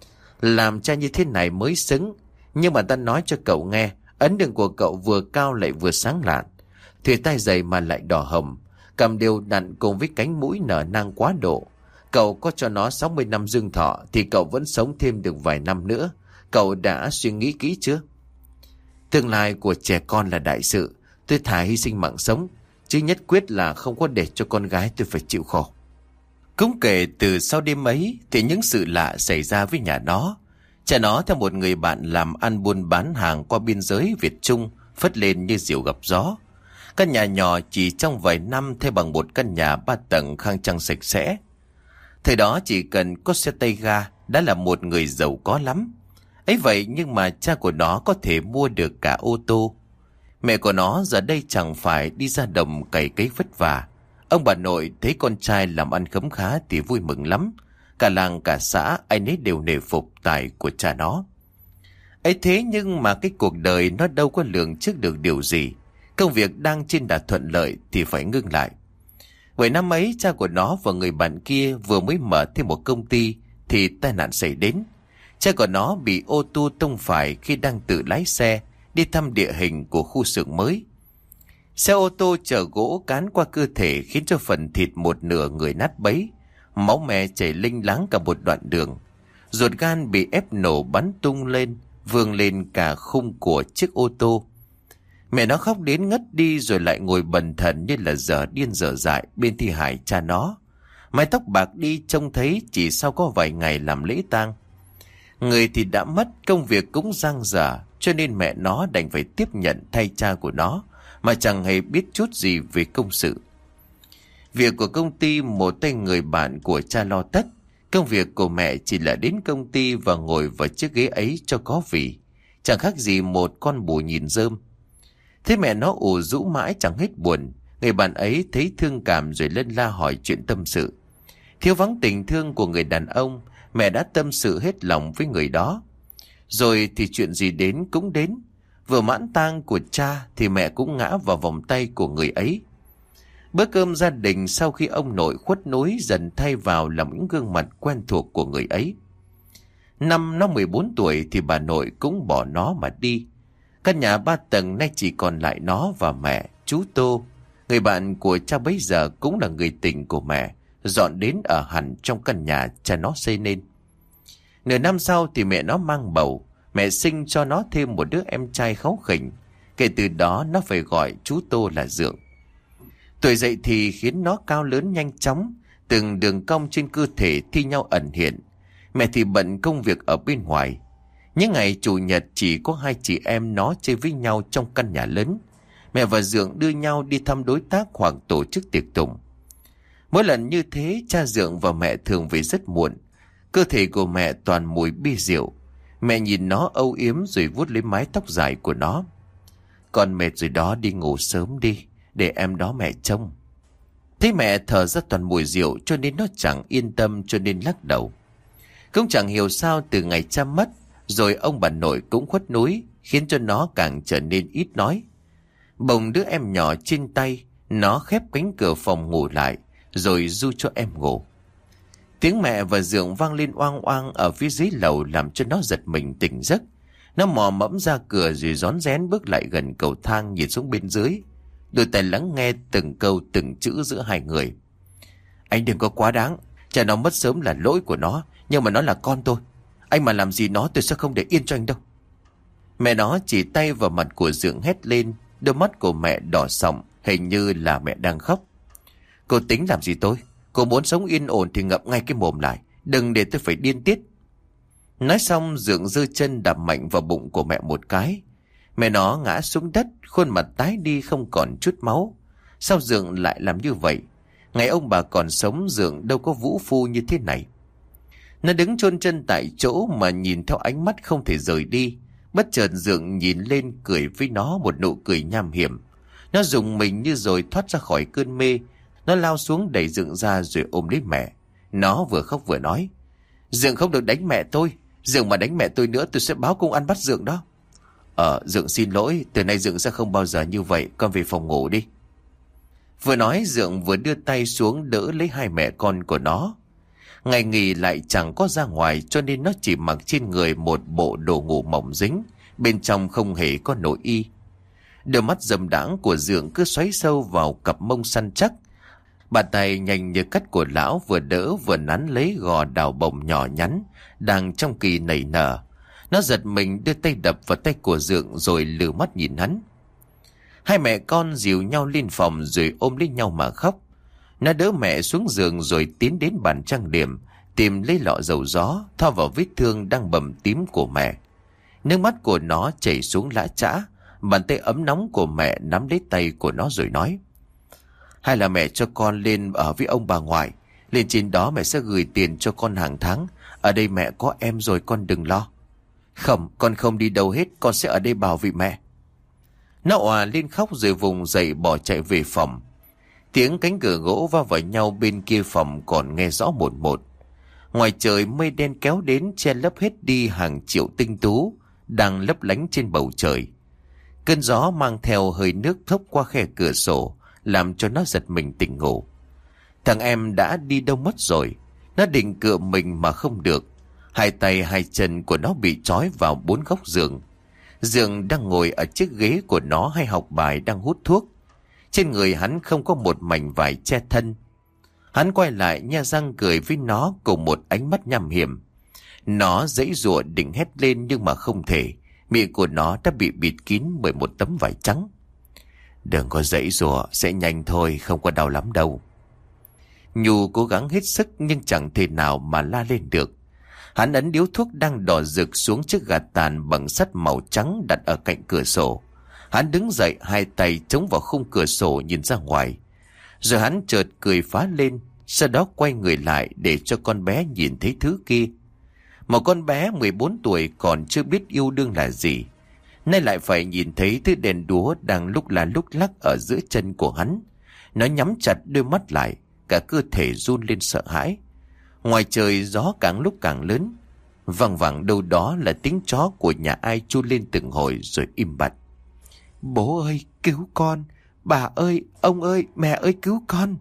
Làm cha như thế này mới xứng, nhưng mà ta nói cho cậu nghe, ấn đường của cậu vừa cao lại vừa sáng lạn, thùy tai dày mà lại đỏ hồng, cầm đều đặn cùng với cánh mũi nở nang quá độ. Cậu có cho nó 60 năm dương thọ thì cậu vẫn sống thêm được vài năm nữa. Cậu đã suy nghĩ kỹ chưa? Tương lai của trẻ con là đại sự, tôi thà hy sinh mạng sống, chứ nhất quyết là không có để cho con gái tôi phải chịu khổ. Cũng kể từ sau đêm ấy thì những sự lạ xảy ra với nhà nó. Cha nó theo một người bạn làm ăn buôn bán hàng qua biên giới Việt Trung phất lên như diều gặp gió. Căn nhà nhỏ chỉ trong vài năm thay bằng một căn nhà 3 tầng khang trang sạch sẽ. Thời đó chỉ cần có xe tay ga đã là một người giàu có lắm. Ấy vậy nhưng mà cha của nó có thể mua được cả ô tô. Mẹ của nó giờ đây chẳng phải đi ra đồng cày cấy vất vả. Ông bà nội thấy con trai làm ăn khấm khá thì vui mừng lắm. Cả làng cả xã ai nấy đều nể phục tài của cha nó. Ấy thế nhưng mà cái cuộc đời nó đâu có lường trước được điều gì. Công việc đang trên đà thuận lợi thì phải ngưng lại. Vậy năm ấy cha của nó và người bạn kia vừa mới mở thêm một công ty thì tai nạn xảy đến. Cha của nó bị ô tô tông phải khi đang tự lái xe đi thăm địa hình của khu xưởng mới. Xe ô tô chở gỗ cán qua cơ thể khiến cho phần thịt một nửa người nát bấy, máu me chảy linh láng cả một đoạn đường. Ruột gan bị ép nổ bắn tung lên, vươn lên cả khung của chiếc ô tô. Mẹ nó khóc đến ngất đi rồi lại ngồi bần thần như là dở điên dở dại bên thi hài cha nó. Mái tóc bạc đi trông thấy chỉ sau có vài ngày làm lễ tang. Người thì đã mất, công việc cũng dang dở, cho nên mẹ nó đành phải tiếp nhận thay cha của nó, mà chẳng hề biết chút gì về công sự. Việc của công ty một tay người bạn của cha lo tất. Công việc của mẹ chỉ là đến công ty và ngồi vào chiếc ghế ấy cho có vị, chẳng khác gì một con bù nhìn rơm. Thế mẹ nó ủ rũ mãi chẳng hết buồn. Người bạn ấy thấy thương cảm rồi lên la hỏi chuyện tâm sự. Thiếu vắng tình thương của người đàn ông, mẹ đã tâm sự hết lòng với người đó. Rồi thì chuyện gì đến cũng đến. Vừa mãn tang của cha thì mẹ cũng ngã vào vòng tay của người ấy. Bữa cơm gia đình sau khi ông nội khuất núi dần thay vào là những gương mặt quen thuộc của người ấy. Năm nó 14 tuổi thì bà nội cũng bỏ nó mà đi. Căn nhà 3 tầng nay chỉ còn lại nó và mẹ, chú Tô. Người bạn của cha bấy giờ cũng là người tình của mẹ, dọn đến ở hẳn trong căn nhà cha nó xây nên. Nửa năm sau thì mẹ nó mang bầu, mẹ sinh cho nó thêm một đứa em trai kháu khỉnh. Kể từ đó nó phải gọi chú Tô là Dượng. Tuổi dậy thì khiến nó cao lớn nhanh chóng, từng đường cong trên cơ thể thi nhau ẩn hiện. Mẹ thì bận công việc ở bên ngoài. Những ngày chủ nhật chỉ có hai chị em nó chơi với nhau trong căn nhà lớn. Mẹ và Dượng đưa nhau đi thăm đối tác hoặc tổ chức tiệc tùng. Mỗi lần như thế, cha Dượng và mẹ thường về rất muộn. Cơ thể của mẹ toàn mùi bia rượu. Mẹ nhìn nó âu yếm rồi vuốt lấy mái tóc dài của nó. Con mệt rồi đó, đi ngủ sớm đi, để em đó mẹ trông. Thấy mẹ thở ra toàn mùi rượu cho nên nó chẳng yên tâm, cho nên lắc đầu. Cũng chẳng hiểu sao từ ngày cha mất, rồi ông bà nội cũng khuất núi, khiến cho nó càng trở nên ít nói. Bồng đứa em nhỏ trên tay, nó khép cánh cửa phòng ngủ lại, rồi ru cho em ngủ. Tiếng mẹ và Dượng vang lên oang oang ở phía dưới lầu làm cho nó giật mình tỉnh giấc. Nó mò mẫm ra cửa rồi rón rén bước lại gần cầu thang nhìn xuống bên dưới. Đôi tai lắng nghe từng câu từng chữ giữa hai người. Anh đừng có quá đáng, cha nó mất sớm là lỗi của nó, nhưng mà nó là con tôi. Anh mà làm gì nó tôi sẽ không để yên cho anh đâu. Mẹ nó chỉ tay vào mặt của Dượng hét lên, đôi mắt của mẹ đỏ sọng, hình như là mẹ đang khóc. Cô tính làm gì tôi? Cô muốn sống yên ổn thì ngậm ngay cái mồm lại, đừng để tôi phải điên tiết. Nói xong Dượng giơ chân đạp mạnh vào bụng của mẹ một cái. Mẹ nó ngã xuống đất, khuôn mặt tái đi không còn chút máu. Sao Dượng lại làm như vậy? Ngày ông bà còn sống Dượng đâu có vũ phu như thế này. Nó đứng chôn chân tại chỗ mà nhìn theo ánh mắt không thể rời đi. Bất chợt Dượng nhìn lên cười với nó một nụ cười nham hiểm. Nó rùng mình như rồi thoát ra khỏi cơn mê. Nó lao xuống đẩy Dượng ra rồi ôm lấy mẹ. Nó vừa khóc vừa nói: Dượng không được đánh mẹ tôi. Dượng mà đánh mẹ tôi nữa tôi sẽ báo công an bắt Dượng đó. Dượng xin lỗi, từ nay Dượng sẽ không bao giờ như vậy, con về phòng ngủ đi. Vừa nói Dượng vừa đưa tay xuống đỡ lấy hai mẹ con của nó. Ngày nghỉ lại chẳng có ra ngoài cho nên nó chỉ mặc trên người một bộ đồ ngủ mỏng dính, bên trong không hề có nội y. Đôi mắt dầm đãng của Dượng cứ xoáy sâu vào cặp mông săn chắc. Bàn tay nhanh như cắt của lão vừa đỡ vừa nắn lấy gò đào bồng nhỏ nhắn đang trong kỳ nảy nở. Nó giật mình đưa tay đập vào tay của Dượng rồi lừ mắt nhìn hắn. Hai mẹ con dìu nhau lên phòng rồi ôm lấy nhau mà khóc. Nó đỡ mẹ xuống giường rồi tiến đến bàn trang điểm, tìm lấy lọ dầu gió thoa vào vết thương đang bầm tím của mẹ. Nước mắt của nó chảy xuống lã chã. Bàn tay ấm nóng của mẹ nắm lấy tay của nó rồi nói: Hay là mẹ cho con lên ở với ông bà ngoại, lên trên đó mẹ sẽ gửi tiền cho con hàng tháng. Ở đây mẹ có em rồi, con đừng lo. Không, con không đi đâu hết, con sẽ ở đây bảo vệ mẹ. Nó òa lên khóc rồi vùng dậy bỏ chạy về phòng. Tiếng cánh cửa gỗ va vào nhau bên kia phòng còn nghe rõ một một. Ngoài trời mây đen kéo đến che lấp hết đi hàng triệu tinh tú đang lấp lánh trên bầu trời. Cơn gió mang theo hơi nước thốc qua khe cửa sổ làm cho nó giật mình tỉnh ngủ. Thằng em đã đi đâu mất rồi. Nó định cựa mình mà không được. Hai tay hai chân của nó bị trói vào bốn góc giường. Dượng đang ngồi ở chiếc ghế của nó hay học bài đang hút thuốc. Trên người hắn không có một mảnh vải che thân. Hắn quay lại nhe răng cười với nó cùng một ánh mắt nham hiểm. Nó giãy giụa định hét lên nhưng mà không thể. Miệng của nó đã bị bịt kín bởi một tấm vải trắng. Đừng có giãy giụa, sẽ nhanh thôi, không có đau lắm đâu. Nhu cố gắng hết sức nhưng chẳng thể nào mà la lên được. Hắn ấn điếu thuốc đang đỏ rực xuống chiếc gạt tàn bằng sắt màu trắng đặt ở cạnh cửa sổ. Hắn đứng dậy, hai tay chống vào khung cửa sổ nhìn ra ngoài. Rồi hắn chợt cười phá lên, sau đó quay người lại để cho con bé nhìn thấy thứ kia. Một con bé 14 tuổi còn chưa biết yêu đương là gì, nay lại phải nhìn thấy thứ đèn đúa đang lúc là lúc lắc ở giữa chân của hắn. Nó nhắm chặt đôi mắt lại, cả cơ thể run lên sợ hãi. Ngoài trời gió càng lúc càng lớn, văng vẳng đâu đó là tiếng chó của nhà ai chu lên từng hồi rồi im bặt. Bố ơi, cứu con! Bà ơi, ông ơi, mẹ ơi, cứu con!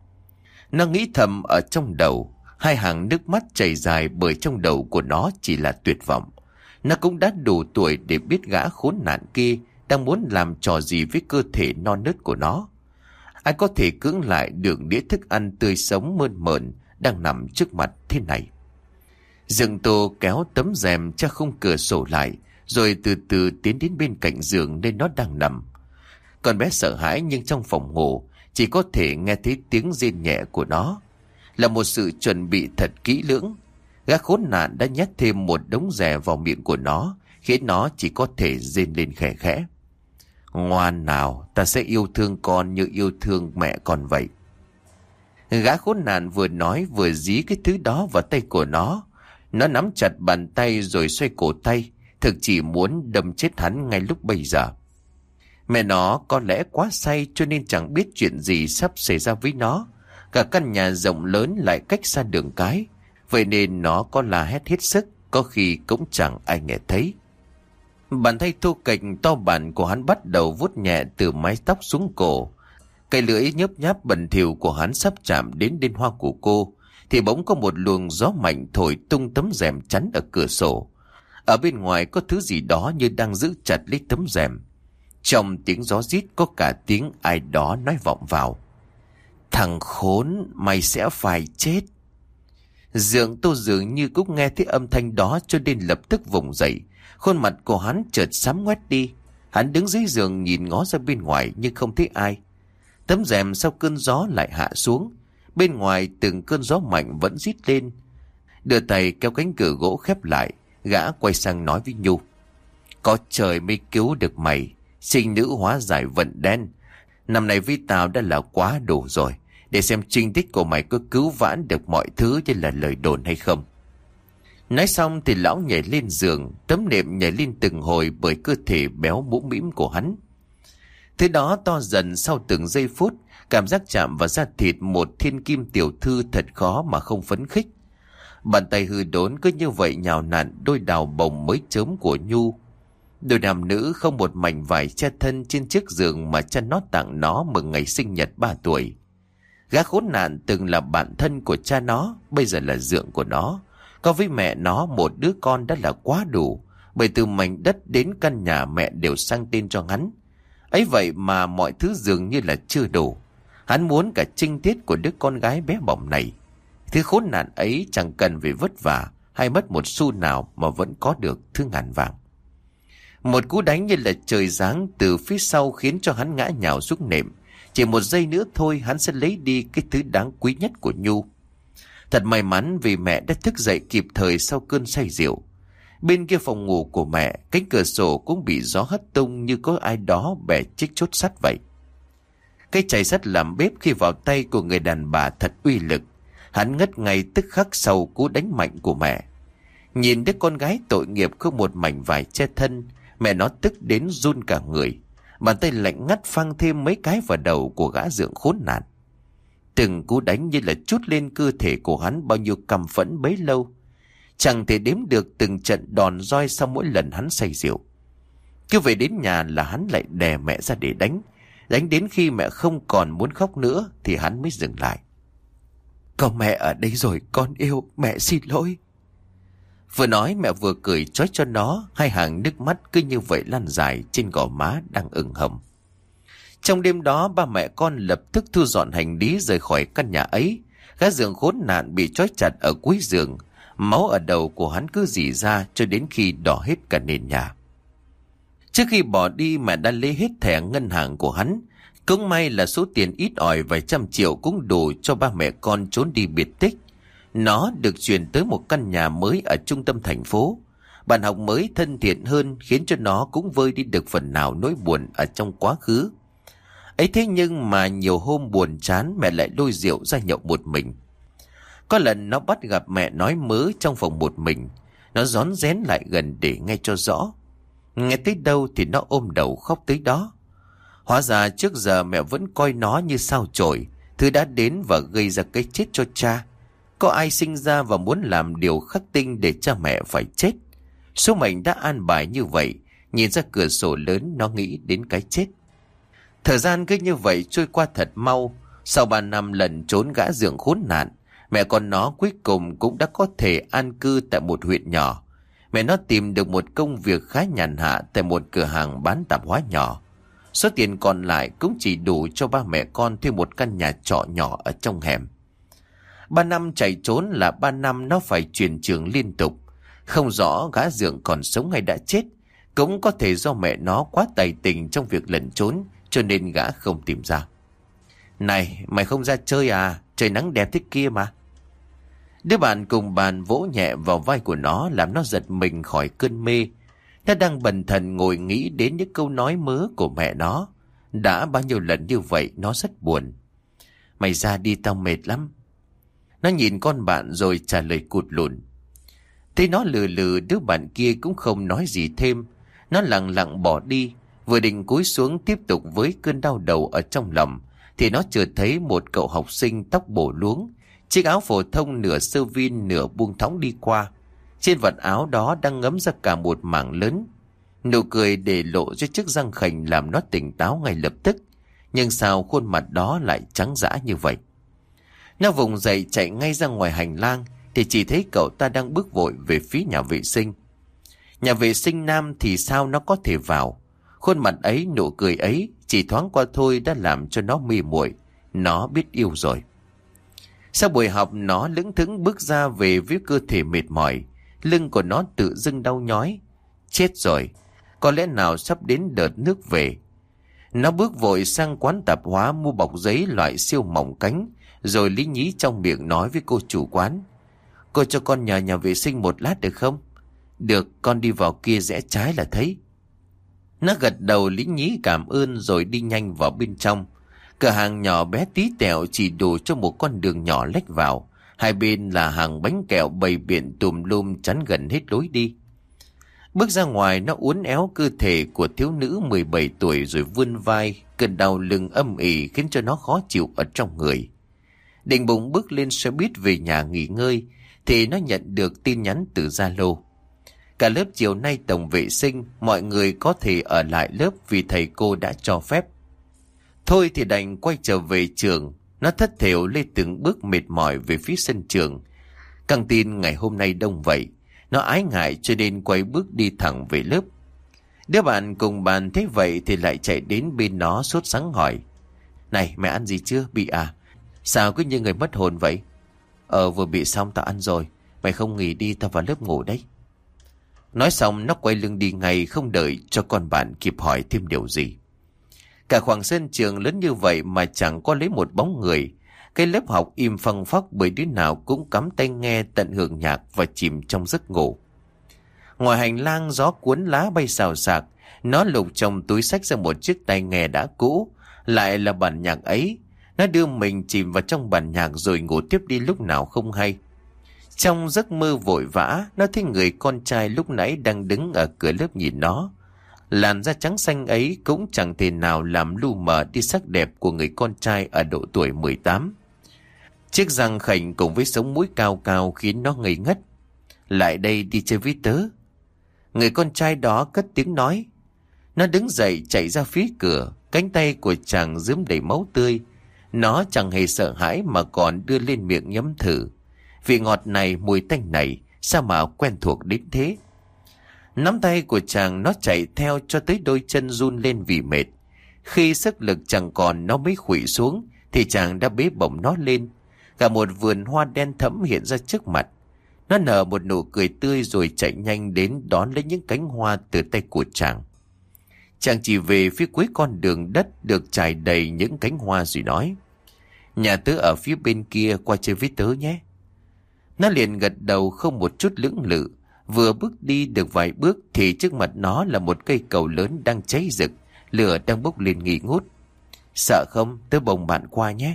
Nó nghĩ thầm ở trong đầu, hai hàng nước mắt chảy dài bởi trong đầu của nó chỉ là tuyệt vọng. Nó cũng đã đủ tuổi để biết gã khốn nạn kia đang muốn làm trò gì với cơ thể non nớt của nó. Ai có thể cưỡng lại được đĩa thức ăn tươi sống mơn mởn đang nằm trước mặt thế này. Dượng Tô kéo tấm rèm che khung cửa sổ lại, rồi từ từ tiến đến bên cạnh giường nơi nó đang nằm. Con bé sợ hãi nhưng trong phòng ngủ chỉ có thể nghe thấy tiếng rên nhẹ của nó. Là một sự chuẩn bị thật kỹ lưỡng. Gã khốn nạn đã nhét thêm một đống rẻ vào miệng của nó, khiến nó chỉ có thể rên lên khẽ khẽ. Ngoan nào, ta sẽ yêu thương con như yêu thương mẹ con vậy. Gã khốn nạn vừa nói vừa dí cái thứ đó vào tay của nó. Nó nắm chặt bàn tay rồi xoay cổ tay, thực chỉ muốn đâm chết hắn ngay lúc bây giờ. Mẹ nó có lẽ quá say cho nên chẳng biết chuyện gì sắp xảy ra với nó. Cả căn nhà rộng lớn lại cách xa đường cái, vậy nên nó có la hét hết sức, có khi cũng chẳng ai nghe thấy. Bàn tay thô kệch to bản của hắn bắt đầu vuốt nhẹ từ mái tóc xuống cổ. Cái lưỡi nhớp nháp bẩn thỉu của hắn sắp chạm đến hoa của cô, thì bỗng có một luồng gió mạnh thổi tung tấm rèm chắn ở cửa sổ. Ở bên ngoài có thứ gì đó như đang giữ chặt lấy tấm rèm. Trong tiếng gió rít có cả tiếng ai đó nói vọng vào. Thằng khốn, mày sẽ phải chết. Dượng Tô dường như cũng nghe thấy âm thanh đó cho nên lập tức vùng dậy. Khuôn mặt của hắn chợt xám ngoét đi. Hắn đứng dưới giường nhìn ngó ra bên ngoài nhưng không thấy ai. Tấm rèm sau cơn gió lại hạ xuống. Bên ngoài từng cơn gió mạnh vẫn rít lên. Đưa tay kéo cánh cửa gỗ khép lại. Gã quay sang nói với Nhu. Có trời mới cứu được mày. Sinh nữ hóa giải vận đen. Năm nay với tao đã là quá đủ rồi. Để xem trinh tích của mày có cứu vãn được mọi thứ như là lời đồn hay không. Nói xong thì lão nhảy lên giường. Tấm nệm nhảy lên từng hồi bởi cơ thể béo mũm mĩm của hắn. Thứ đó to dần sau từng giây phút. Cảm giác chạm vào da thịt một thiên kim tiểu thư thật khó mà không phấn khích. Bàn tay hư đốn cứ như vậy nhào nặn đôi đào bồng mới chớm của Nhu. Đôi nam nữ không một mảnh vải che thân trên chiếc giường mà cha nó tặng nó mừng ngày sinh nhật 3 tuổi. Gã khốn nạn từng là bạn thân của cha nó, bây giờ là dượng của nó. Có với mẹ nó một đứa con đã là quá đủ, bởi từ mảnh đất đến căn nhà mẹ đều sang tên cho hắn. Ấy vậy mà mọi thứ dường như là chưa đủ. Hắn muốn cả trinh tiết của đứa con gái bé bỏng này. Thứ khốn nạn ấy chẳng cần phải vất vả hay mất một xu nào mà vẫn có được thứ ngàn vàng. Một cú đánh như là trời giáng từ phía sau khiến cho hắn ngã nhào xuống nệm. Chỉ một giây nữa thôi hắn sẽ lấy đi cái thứ đáng quý nhất của Nhu. Thật may mắn vì mẹ đã thức dậy kịp thời sau cơn say rượu. Bên kia phòng ngủ của mẹ, cánh cửa sổ cũng bị gió hất tung như có ai đó bẻ chiếc chốt sắt vậy. Cái chày sắt làm bếp khi vào tay của người đàn bà thật uy lực. Hắn ngất ngay tức khắc sau cú đánh mạnh của mẹ. Nhìn đứa con gái tội nghiệp không một mảnh vải che thân, mẹ nó tức đến run cả người. Bàn tay lạnh ngắt phang thêm mấy cái vào đầu của gã dượng khốn nạn. Từng cú đánh như là trút lên cơ thể của hắn bao nhiêu căm phẫn bấy lâu. Chẳng thể đếm được từng trận đòn roi sau mỗi lần hắn say rượu. Cứ về đến nhà là hắn lại đè mẹ ra để đánh. Đánh đến khi mẹ không còn muốn khóc nữa thì hắn mới dừng lại. Có mẹ ở đây rồi con yêu, mẹ xin lỗi. Vừa nói mẹ vừa cười trói cho nó. Hai hàng nước mắt cứ như vậy lan dài trên gò má đang ửng hồng. Trong đêm đó ba mẹ con lập tức thu dọn hành lý rời khỏi căn nhà ấy. Gã dượng khốn nạn bị trói chặt ở cuối giường. Máu ở đầu của hắn cứ rỉ ra cho đến khi đỏ hết cả nền nhà. Trước khi bỏ đi mẹ đã lấy hết thẻ ngân hàng của hắn. Cũng may là số tiền ít ỏi vài trăm triệu cũng đủ cho ba mẹ con trốn đi biệt tích. Nó được chuyển tới một căn nhà mới ở trung tâm thành phố. Bạn học mới thân thiện hơn khiến cho nó cũng vơi đi được phần nào nỗi buồn ở trong quá khứ. Ấy thế nhưng mà nhiều hôm buồn chán mẹ lại lôi rượu ra nhậu một mình. Có lần nó bắt gặp mẹ nói mớ trong phòng một mình. Nó rón rén lại gần để nghe cho rõ. Nghe tới đâu thì nó ôm đầu khóc tới đó. Hóa ra trước giờ mẹ vẫn coi nó như sao chổi, thứ đã đến và gây ra cái chết cho cha. Có ai sinh ra và muốn làm điều khắc tinh để cha mẹ phải chết? Số mệnh đã an bài như vậy. Nhìn ra cửa sổ lớn nó nghĩ đến cái chết. Thời gian cứ như vậy trôi qua thật mau. Sau 3 năm lần trốn gã dượng khốn nạn, mẹ con nó cuối cùng cũng đã có thể an cư tại một huyện nhỏ. Mẹ nó tìm được một công việc khá nhàn hạ tại một cửa hàng bán tạp hóa nhỏ. Số tiền còn lại cũng chỉ đủ cho ba mẹ con thuê một căn nhà trọ nhỏ ở trong hẻm. 3 năm chạy trốn là 3 năm nó phải chuyển trường liên tục. Không rõ gã dượng còn sống hay đã chết. Cũng có thể do mẹ nó quá tài tình trong việc lẩn trốn cho nên gã không tìm ra. Này, mày không ra chơi à? Trời nắng đẹp thế kia mà. Đứa bạn cùng bàn vỗ nhẹ vào vai của nó làm nó giật mình khỏi cơn mê. Nó đang bần thần ngồi nghĩ đến những câu nói mớ của mẹ nó. Đã bao nhiêu lần như vậy nó rất buồn. Mày ra đi, tao mệt lắm. Nó nhìn con bạn rồi trả lời cụt lùn. Thấy nó lừ lừ, đứa bạn kia cũng không nói gì thêm. Nó lặng lặng bỏ đi. Vừa định cúi xuống tiếp tục với cơn đau đầu ở trong lòng, thì nó chợt thấy một cậu học sinh tóc bổ luống, chiếc áo phổ thông nửa sơ vin nửa buông thõng đi qua. Trên vạt áo đó đang ngấm ra cả một mảng lớn. Nụ cười để lộ cho chiếc răng khểnh làm nó tỉnh táo ngay lập tức. Nhưng sao khuôn mặt đó lại trắng dã như vậy? Nó vùng dậy chạy ngay ra ngoài hành lang, thì chỉ thấy cậu ta đang bước vội về phía nhà vệ sinh. Nhà vệ sinh nam thì sao nó có thể vào? Khuôn mặt ấy, nụ cười ấy chỉ thoáng qua thôi đã làm cho nó mê muội. Nó biết yêu rồi. Sau buổi học, nó lững thững bước ra về với cơ thể mệt mỏi. Lưng của nó tự dưng đau nhói. Chết rồi, có lẽ nào sắp đến đợt nước về. Nó bước vội sang quán tạp hóa mua bọc giấy loại siêu mỏng cánh, rồi lý nhí trong miệng nói với cô chủ quán. Cô cho con nhờ nhà vệ sinh một lát được không? Được, con đi vào kia rẽ trái là thấy. Nó gật đầu lý nhí cảm ơn rồi đi nhanh vào bên trong. Cửa hàng nhỏ bé tí tẹo chỉ đủ cho một con đường nhỏ lách vào. Hai bên là hàng bánh kẹo bày biện tùm lum chắn gần hết lối đi. Bước ra ngoài, nó uốn éo cơ thể của thiếu nữ 17 tuổi rồi vươn vai. Cơn đau lưng âm ỉ khiến cho nó khó chịu ở trong người. Định bụng bước lên xe buýt về nhà nghỉ ngơi thì nó nhận được tin nhắn từ Zalo. Cả lớp chiều nay tổng vệ sinh, mọi người có thể ở lại lớp vì thầy cô đã cho phép. Thôi thì đành quay trở về trường. Nó thất thểu lê từng bước mệt mỏi về phía sân trường. Căng tin ngày hôm nay đông vậy, nó ái ngại cho nên quay bước đi thẳng về lớp. Đứa bạn cùng bàn thấy vậy thì lại chạy đến bên nó sốt sắng hỏi. Này, mẹ ăn gì chưa? Bị à? Sao cứ như người mất hồn vậy? Vừa bị xong, tao ăn rồi. Mày không nghỉ đi, tao vào lớp ngủ đấy. Nói xong nó quay lưng đi ngay, không đợi cho con bạn kịp hỏi thêm điều gì. Cả khoảng sân trường lớn như vậy mà chẳng có lấy một bóng người. Cái lớp học im phăng phắc bởi đứa nào cũng cắm tai nghe tận hưởng nhạc và chìm trong giấc ngủ. Ngoài hành lang, gió cuốn lá bay xào xạc. Nó lục trong túi xách ra một chiếc tai nghe đã cũ, lại là bản nhạc ấy. Nó đưa mình chìm vào trong bản nhạc rồi ngủ tiếp đi lúc nào không hay. Trong giấc mơ vội vã, nó thấy người con trai lúc nãy đang đứng ở cửa lớp nhìn nó. Làn da trắng xanh ấy cũng chẳng thể nào làm lu mờ đi sắc đẹp của người con trai ở độ tuổi 18. Chiếc răng khểnh cùng với sống mũi cao cao khiến nó ngây ngất. Lại đây đi chơi với tớ. Người con trai đó cất tiếng nói. Nó đứng dậy chạy ra phía cửa, cánh tay của chàng rướm đầy máu tươi. Nó chẳng hề sợ hãi mà còn đưa lên miệng nhấm thử. Vị ngọt này, mùi tanh này, sao mà quen thuộc đến thế? Nắm tay của chàng, nó chạy theo cho tới đôi chân run lên vì mệt. Khi sức lực chẳng còn, nó mới khuỵu xuống thì chàng đã bế bổng nó lên. Cả một vườn hoa đen thẫm hiện ra trước mặt. Nó nở một nụ cười tươi rồi chạy nhanh đến đón lấy những cánh hoa từ tay của chàng. Chàng chỉ về phía cuối con đường đất được trải đầy những cánh hoa rồi nói. Nhà tớ ở phía bên kia, qua chơi với tớ nhé. Nó liền gật đầu không một chút lưỡng lự. Vừa bước đi được vài bước thì trước mặt nó là một cây cầu lớn đang cháy rực, lửa đang bốc lên nghi ngút. Sợ không? Tớ bồng bạn qua nhé.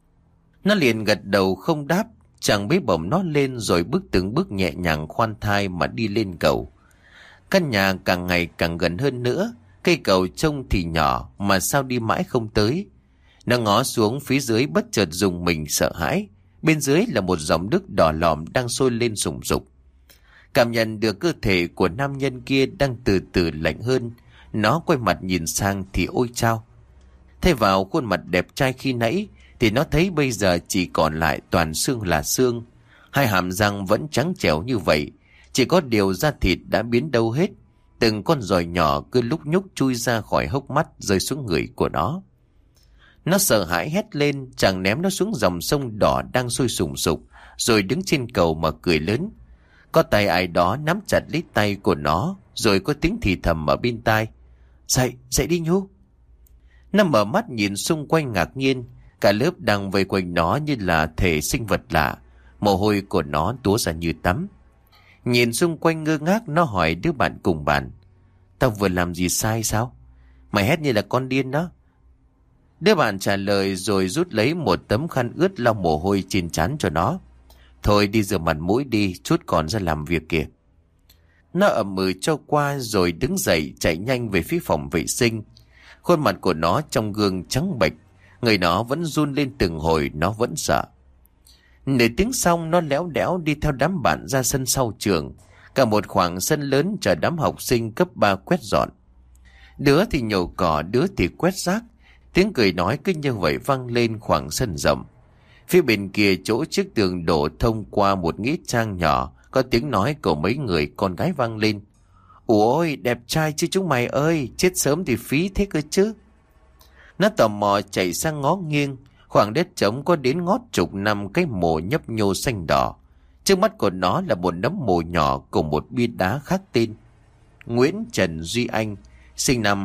Nó liền gật đầu không đáp. Chàng bế bổng nó lên rồi bước từng bước nhẹ nhàng khoan thai mà đi lên cầu. Căn nhà càng ngày càng gần hơn nữa. Cây cầu trông thì nhỏ mà sao đi mãi không tới. Nó ngó xuống phía dưới bất chợt rùng mình sợ hãi. Bên dưới là một dòng nước đỏ lòm đang sôi lên sùng sục. Cảm nhận được cơ thể của nam nhân kia đang từ từ lạnh hơn. Nó quay mặt nhìn sang thì ôi chao. Thay vào khuôn mặt đẹp trai khi nãy thì nó thấy bây giờ chỉ còn lại toàn xương là xương. Hai hàm răng vẫn trắng trẻo như vậy, chỉ có điều da thịt đã biến đâu hết. Từng con giòi nhỏ cứ lúc nhúc chui ra khỏi hốc mắt rơi xuống người của nó. Nó sợ hãi hét lên, chàng ném nó xuống dòng sông đỏ đang sôi sùng sục, rồi đứng trên cầu mà cười lớn. Có tay ai đó nắm chặt lấy tay của nó, rồi có tiếng thì thầm ở bên tai. Dậy, dậy đi Nhu. Nó mở mắt nhìn xung quanh ngạc nhiên. Cả lớp đang vây quanh nó như là thể sinh vật lạ. Mồ hôi của nó túa ra như tắm. Nhìn xung quanh ngơ ngác, nó hỏi đứa bạn cùng bàn: Tao vừa làm gì sai sao? Mày hét như là con điên đó. Đứa bạn trả lời rồi rút lấy một tấm khăn ướt lau mồ hôi trên trán cho nó. Thôi đi rửa mặt mũi đi, chút còn ra làm việc kìa. Nó ậm ừ cho qua rồi đứng dậy chạy nhanh về phía phòng vệ sinh. Khuôn mặt của nó trong gương trắng bệch, người nó vẫn run lên từng hồi, nó vẫn sợ. Nửa tiếng xong, nó léo đẽo đi theo đám bạn ra sân sau trường. Cả một khoảng sân lớn chờ đám học sinh cấp 3 quét dọn. Đứa thì nhổ cỏ, đứa thì quét rác. Tiếng cười nói cứ như vậy vang lên khoảng sân rộng. Phía bên kia chỗ chiếc tường đổ thông qua một nghĩa trang nhỏ, có tiếng nói của mấy người con gái vang lên: Ôi đẹp trai chứ chúng mày ơi, chết sớm thì phí thế cơ chứ. Nó tò mò chạy sang ngó nghiêng. Khoảng đất trống có đến ngót chục năm cái mồ nhấp nhô xanh đỏ. Trước mắt của nó là một nấm mồ nhỏ cùng một bia đá khắc tên: Nguyễn Trần Duy Anh, sinh năm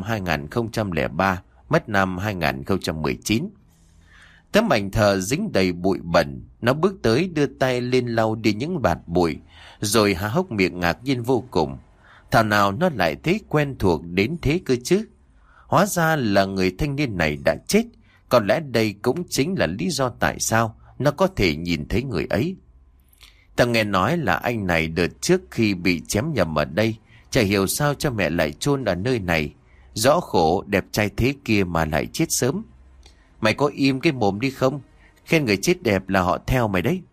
2003, mất năm 2019. Tấm ảnh thờ dính đầy bụi bẩn. Nó bước tới đưa tay lên lau đi những bạt bụi, rồi há hốc miệng ngạc nhiên vô cùng. Thảo nào nó lại thấy quen thuộc đến thế cơ chứ. Hóa ra là người thanh niên này đã chết. Có lẽ đây cũng chính là lý do tại sao nó có thể nhìn thấy người ấy. Tao nghe nói là anh này đợt trước khi bị chém nhầm ở đây, chả hiểu sao cho mẹ lại chôn ở nơi này. Rõ khổ đẹp trai thế kia mà lại chết sớm. Mày có im cái mồm đi không? Khen người chết đẹp là họ theo mày đấy.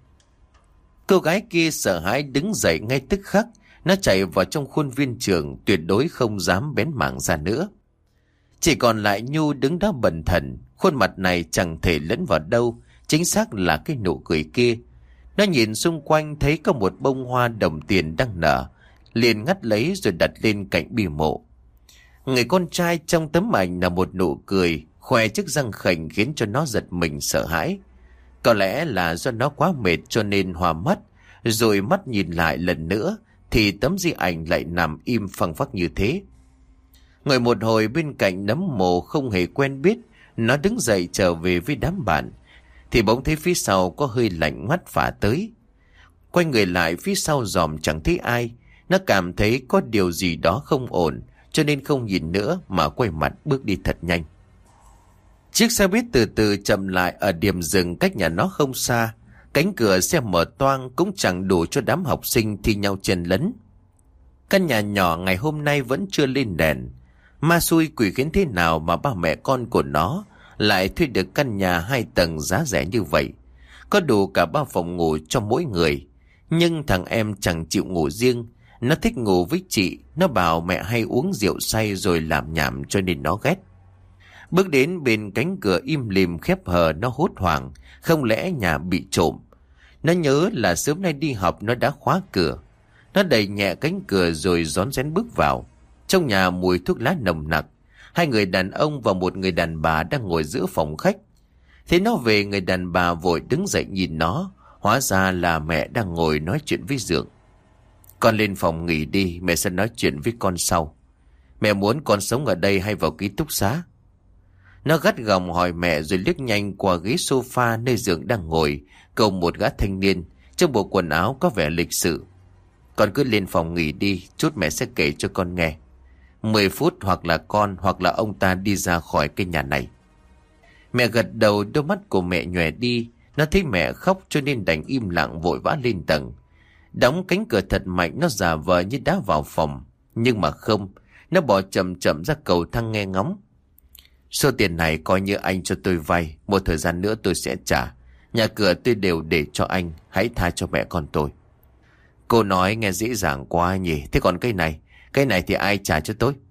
Cô gái kia sợ hãi đứng dậy ngay tức khắc. Nó chạy vào trong khuôn viên trường, tuyệt đối không dám bén mảng ra nữa. Chỉ còn lại Nhu đứng đó bần thần. Khuôn mặt này chẳng thể lẫn vào đâu, chính xác là cái nụ cười kia. Nó nhìn xung quanh thấy có một bông hoa đồng tiền đang nở, liền ngắt lấy rồi đặt lên cạnh bia mộ. Người con trai trong tấm ảnh là một nụ cười, khoe chiếc răng khểnh khiến cho nó giật mình sợ hãi. Có lẽ là do nó quá mệt cho nên hoa mắt, rồi mắt nhìn lại lần nữa thì tấm di ảnh lại nằm im phăng phắc như thế. Ngồi một hồi bên cạnh nấm mồ không hề quen biết, nó đứng dậy trở về với đám bạn, thì bỗng thấy phía sau có hơi lạnh ngắt phả tới. Quay người lại phía sau dòm chẳng thấy ai. Nó cảm thấy có điều gì đó không ổn, cho nên không nhìn nữa mà quay mặt bước đi thật nhanh. Chiếc xe buýt từ từ chậm lại ở điểm dừng cách nhà nó không xa. Cánh cửa xe mở toang cũng chẳng đủ cho đám học sinh thi nhau chen lấn. Căn nhà nhỏ ngày hôm nay vẫn chưa lên đèn. Ma xui quỷ khiến thế nào mà ba mẹ con của nó lại thuê được căn nhà 2 tầng giá rẻ như vậy. Có đủ cả 3 phòng ngủ cho mỗi người. Nhưng thằng em chẳng chịu ngủ riêng. Nó thích ngủ với chị. Nó bảo mẹ hay uống rượu say rồi làm nhảm cho nên nó ghét. Bước đến bên cánh cửa im lìm khép hờ, nó hốt hoảng. Không lẽ nhà bị trộm? Nó nhớ là sớm nay đi học nó đã khóa cửa. Nó đẩy nhẹ cánh cửa rồi rón rén bước vào. Trong nhà mùi thuốc lá nồng nặc. 2 người đàn ông và một người đàn bà đang ngồi giữa phòng khách. Thế nó về, người đàn bà vội đứng dậy nhìn nó. Hóa ra là mẹ đang ngồi nói chuyện với Dượng. Con lên phòng nghỉ đi, mẹ sẽ nói chuyện với con sau. Mẹ muốn con sống ở đây hay vào ký túc xá? Nó gắt gỏng hỏi mẹ rồi liếc nhanh qua ghế sofa nơi Dượng đang ngồi, cùng một gã thanh niên trong bộ quần áo có vẻ lịch sự. Con cứ lên phòng nghỉ đi, chút mẹ sẽ kể cho con nghe. 10 phút hoặc là con hoặc là ông ta đi ra khỏi cái nhà này. Mẹ gật đầu, đôi mắt của mẹ nhòe đi. Nó thấy mẹ khóc cho nên đành im lặng vội vã lên tầng. Đóng cánh cửa thật mạnh, nó giả vờ như đã vào phòng. Nhưng mà không, nó bỏ chậm chậm ra cầu thang nghe ngóng. Số tiền này coi như anh cho tôi vay, một thời gian nữa tôi sẽ trả. Nhà cửa tôi đều để cho anh, hãy tha cho mẹ con tôi. Cô nói nghe dễ dàng quá nhỉ. Thế còn cái này thì ai trả cho tôi?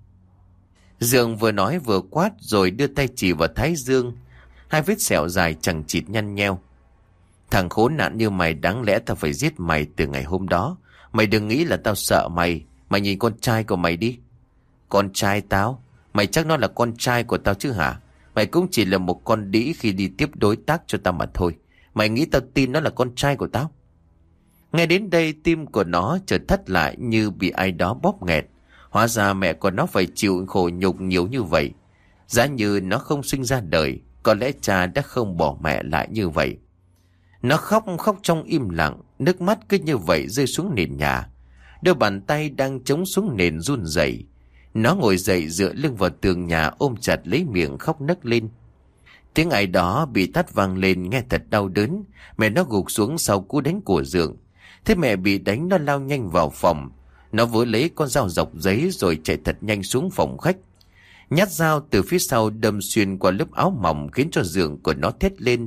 Dương vừa nói vừa quát rồi đưa tay chỉ vào thái dương. 2 vết sẹo dài chẳng chịt nhăn nheo. Thằng khốn nạn như mày, đáng lẽ tao phải giết mày từ ngày hôm đó. Mày đừng nghĩ là tao sợ mày. Mày nhìn con trai của mày đi. Con trai tao? Mày chắc nó là con trai của tao chứ hả? Mày cũng chỉ là một con đĩ khi đi tiếp đối tác cho tao mà thôi. Mày nghĩ tao tin nó là con trai của tao? Nghe đến đây tim của nó chợt thắt lại như bị ai đó bóp nghẹt. Hóa ra mẹ của nó phải chịu khổ nhục nhiều như vậy. Giá như nó không sinh ra đời, có lẽ cha đã không bỏ mẹ lại như vậy. Nó khóc khóc trong im lặng, nước mắt cứ như vậy rơi xuống nền nhà. Đôi bàn tay đang chống xuống nền run rẩy. Nó ngồi dậy dựa lưng vào tường nhà, ôm chặt lấy miệng khóc nấc lên. Tiếng ai đó bị tát vang lên nghe thật đau đớn. Mẹ nó gục xuống sau cú đánh của Dượng. Thế mẹ bị đánh, nó lao nhanh vào phòng. Nó vớ lấy con dao dọc giấy rồi chạy thật nhanh xuống phòng khách. Nhát dao từ phía sau đâm xuyên qua lớp áo mỏng, khiến cho Dượng của nó thét lên.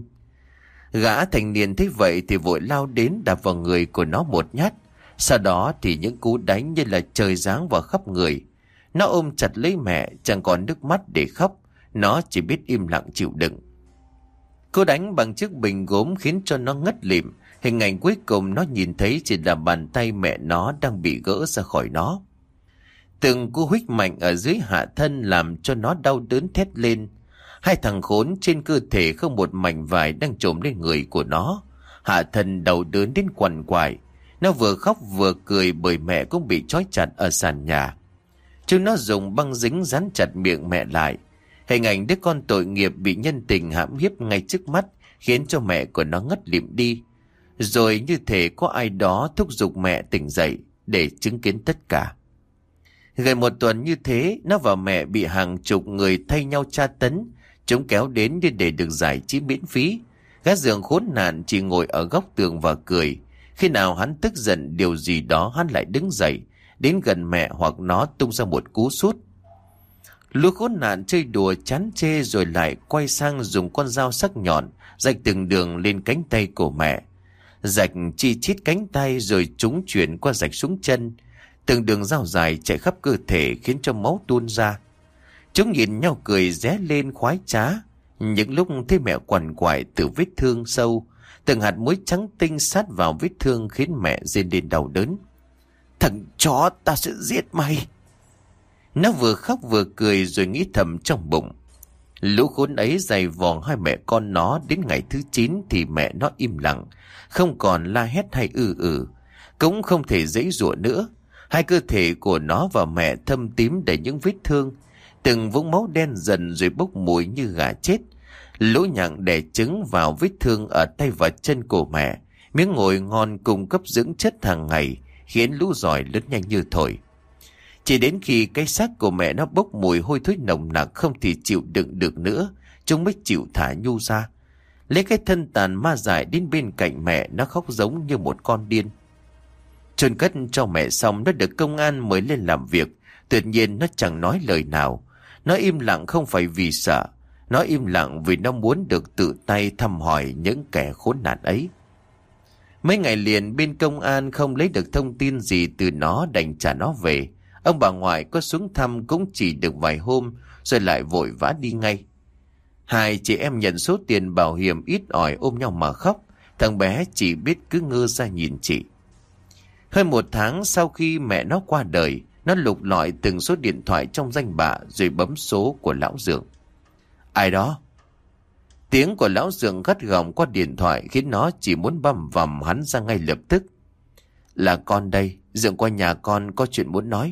Gã thanh niên thấy vậy thì vội lao đến đạp vào người của nó một nhát. Sau đó thì những cú đánh như là trời giáng vào khắp người. Nó ôm chặt lấy mẹ, chẳng còn nước mắt để khóc. Nó chỉ biết im lặng chịu đựng. Cô đánh bằng chiếc bình gốm khiến cho nó ngất lịm. Hình ảnh cuối cùng nó nhìn thấy chỉ là bàn tay mẹ nó đang bị gỡ ra khỏi nó. Từng cú huých mạnh ở dưới hạ thân làm cho nó đau đớn thét lên. Hai thằng khốn trên cơ thể không một mảnh vải đang trồm lên người của nó. Hạ thân đau đớn đến quằn quại. Nó vừa khóc vừa cười bởi mẹ cũng bị trói chặt ở sàn nhà. Chúng nó dùng băng dính dán chặt miệng mẹ lại. Hình ảnh đứa con tội nghiệp bị nhân tình hãm hiếp ngay trước mắt khiến cho mẹ của nó ngất lịm đi. Rồi như thể có ai đó thúc giục mẹ tỉnh dậy để chứng kiến tất cả. Gần một tuần như thế, nó và mẹ bị hàng chục người thay nhau tra tấn. Chúng kéo đến để được giải trí miễn phí. Gã Dượng khốn nạn chỉ ngồi ở góc tường và cười. Khi nào hắn tức giận điều gì đó, hắn lại đứng dậy, đến gần mẹ hoặc nó tung ra một cú sút. Lũ khốn nạn chơi đùa chán chê rồi lại quay sang dùng con dao sắc nhọn rạch từng đường lên cánh tay của mẹ. Rạch chi chít cánh tay rồi chúng chuyển qua rạch xuống chân. Từng đường dao dài chạy khắp cơ thể khiến cho máu tuôn ra. Chúng nhìn nhau cười ré lên khoái trá. Những lúc thấy mẹ quằn quại từ vết thương sâu, từng hạt muối trắng tinh sát vào vết thương khiến mẹ rên lên đau đớn. Thằng chó, ta sẽ giết mày. Nó vừa khóc vừa cười rồi nghĩ thầm trong bụng. Lũ khốn ấy giày vò hai mẹ con nó đến ngày thứ 9 thì mẹ nó im lặng, không còn la hét hay cũng không thể giãy giụa nữa. Hai cơ thể của nó và mẹ thâm tím đầy những vết thương, từng vũng máu đen dần rồi bốc mùi như gà chết. Lũ nhặng đẻ trứng vào vết thương ở tay và chân của mẹ. Miếng ngồi ngon cung cấp dưỡng chất hàng ngày khiến lũ giỏi lớn nhanh như thổi. Chỉ đến khi cái xác của mẹ nó bốc mùi hôi thối nồng nặc không thể chịu đựng được nữa, chúng mới chịu thả nhu ra. Lấy cái thân tàn ma dại đến bên cạnh mẹ, nó khóc giống như một con điên. Chôn cất cho mẹ xong, nó được công an mời lên làm việc. Tuyệt nhiên nó chẳng nói lời nào. Nó im lặng không phải vì sợ, nó im lặng vì nó muốn được tự tay thăm hỏi những kẻ khốn nạn ấy. Mấy ngày liền bên công an không lấy được thông tin gì từ nó, đành trả nó về. Ông bà ngoại có xuống thăm cũng chỉ được vài hôm rồi lại vội vã đi ngay. Hai chị em nhận số tiền bảo hiểm ít ỏi ôm nhau mà khóc. Thằng bé chỉ biết cứ ngơ ra nhìn chị. Hơn một tháng sau khi mẹ nó qua đời, nó lục lọi từng số điện thoại trong danh bạ rồi bấm số của lão Dượng. Ai đó? Tiếng của lão Dượng gắt gỏng qua điện thoại khiến nó chỉ muốn băm vằm hắn ra ngay lập tức. Là con đây, Dượng qua nhà con có chuyện muốn nói.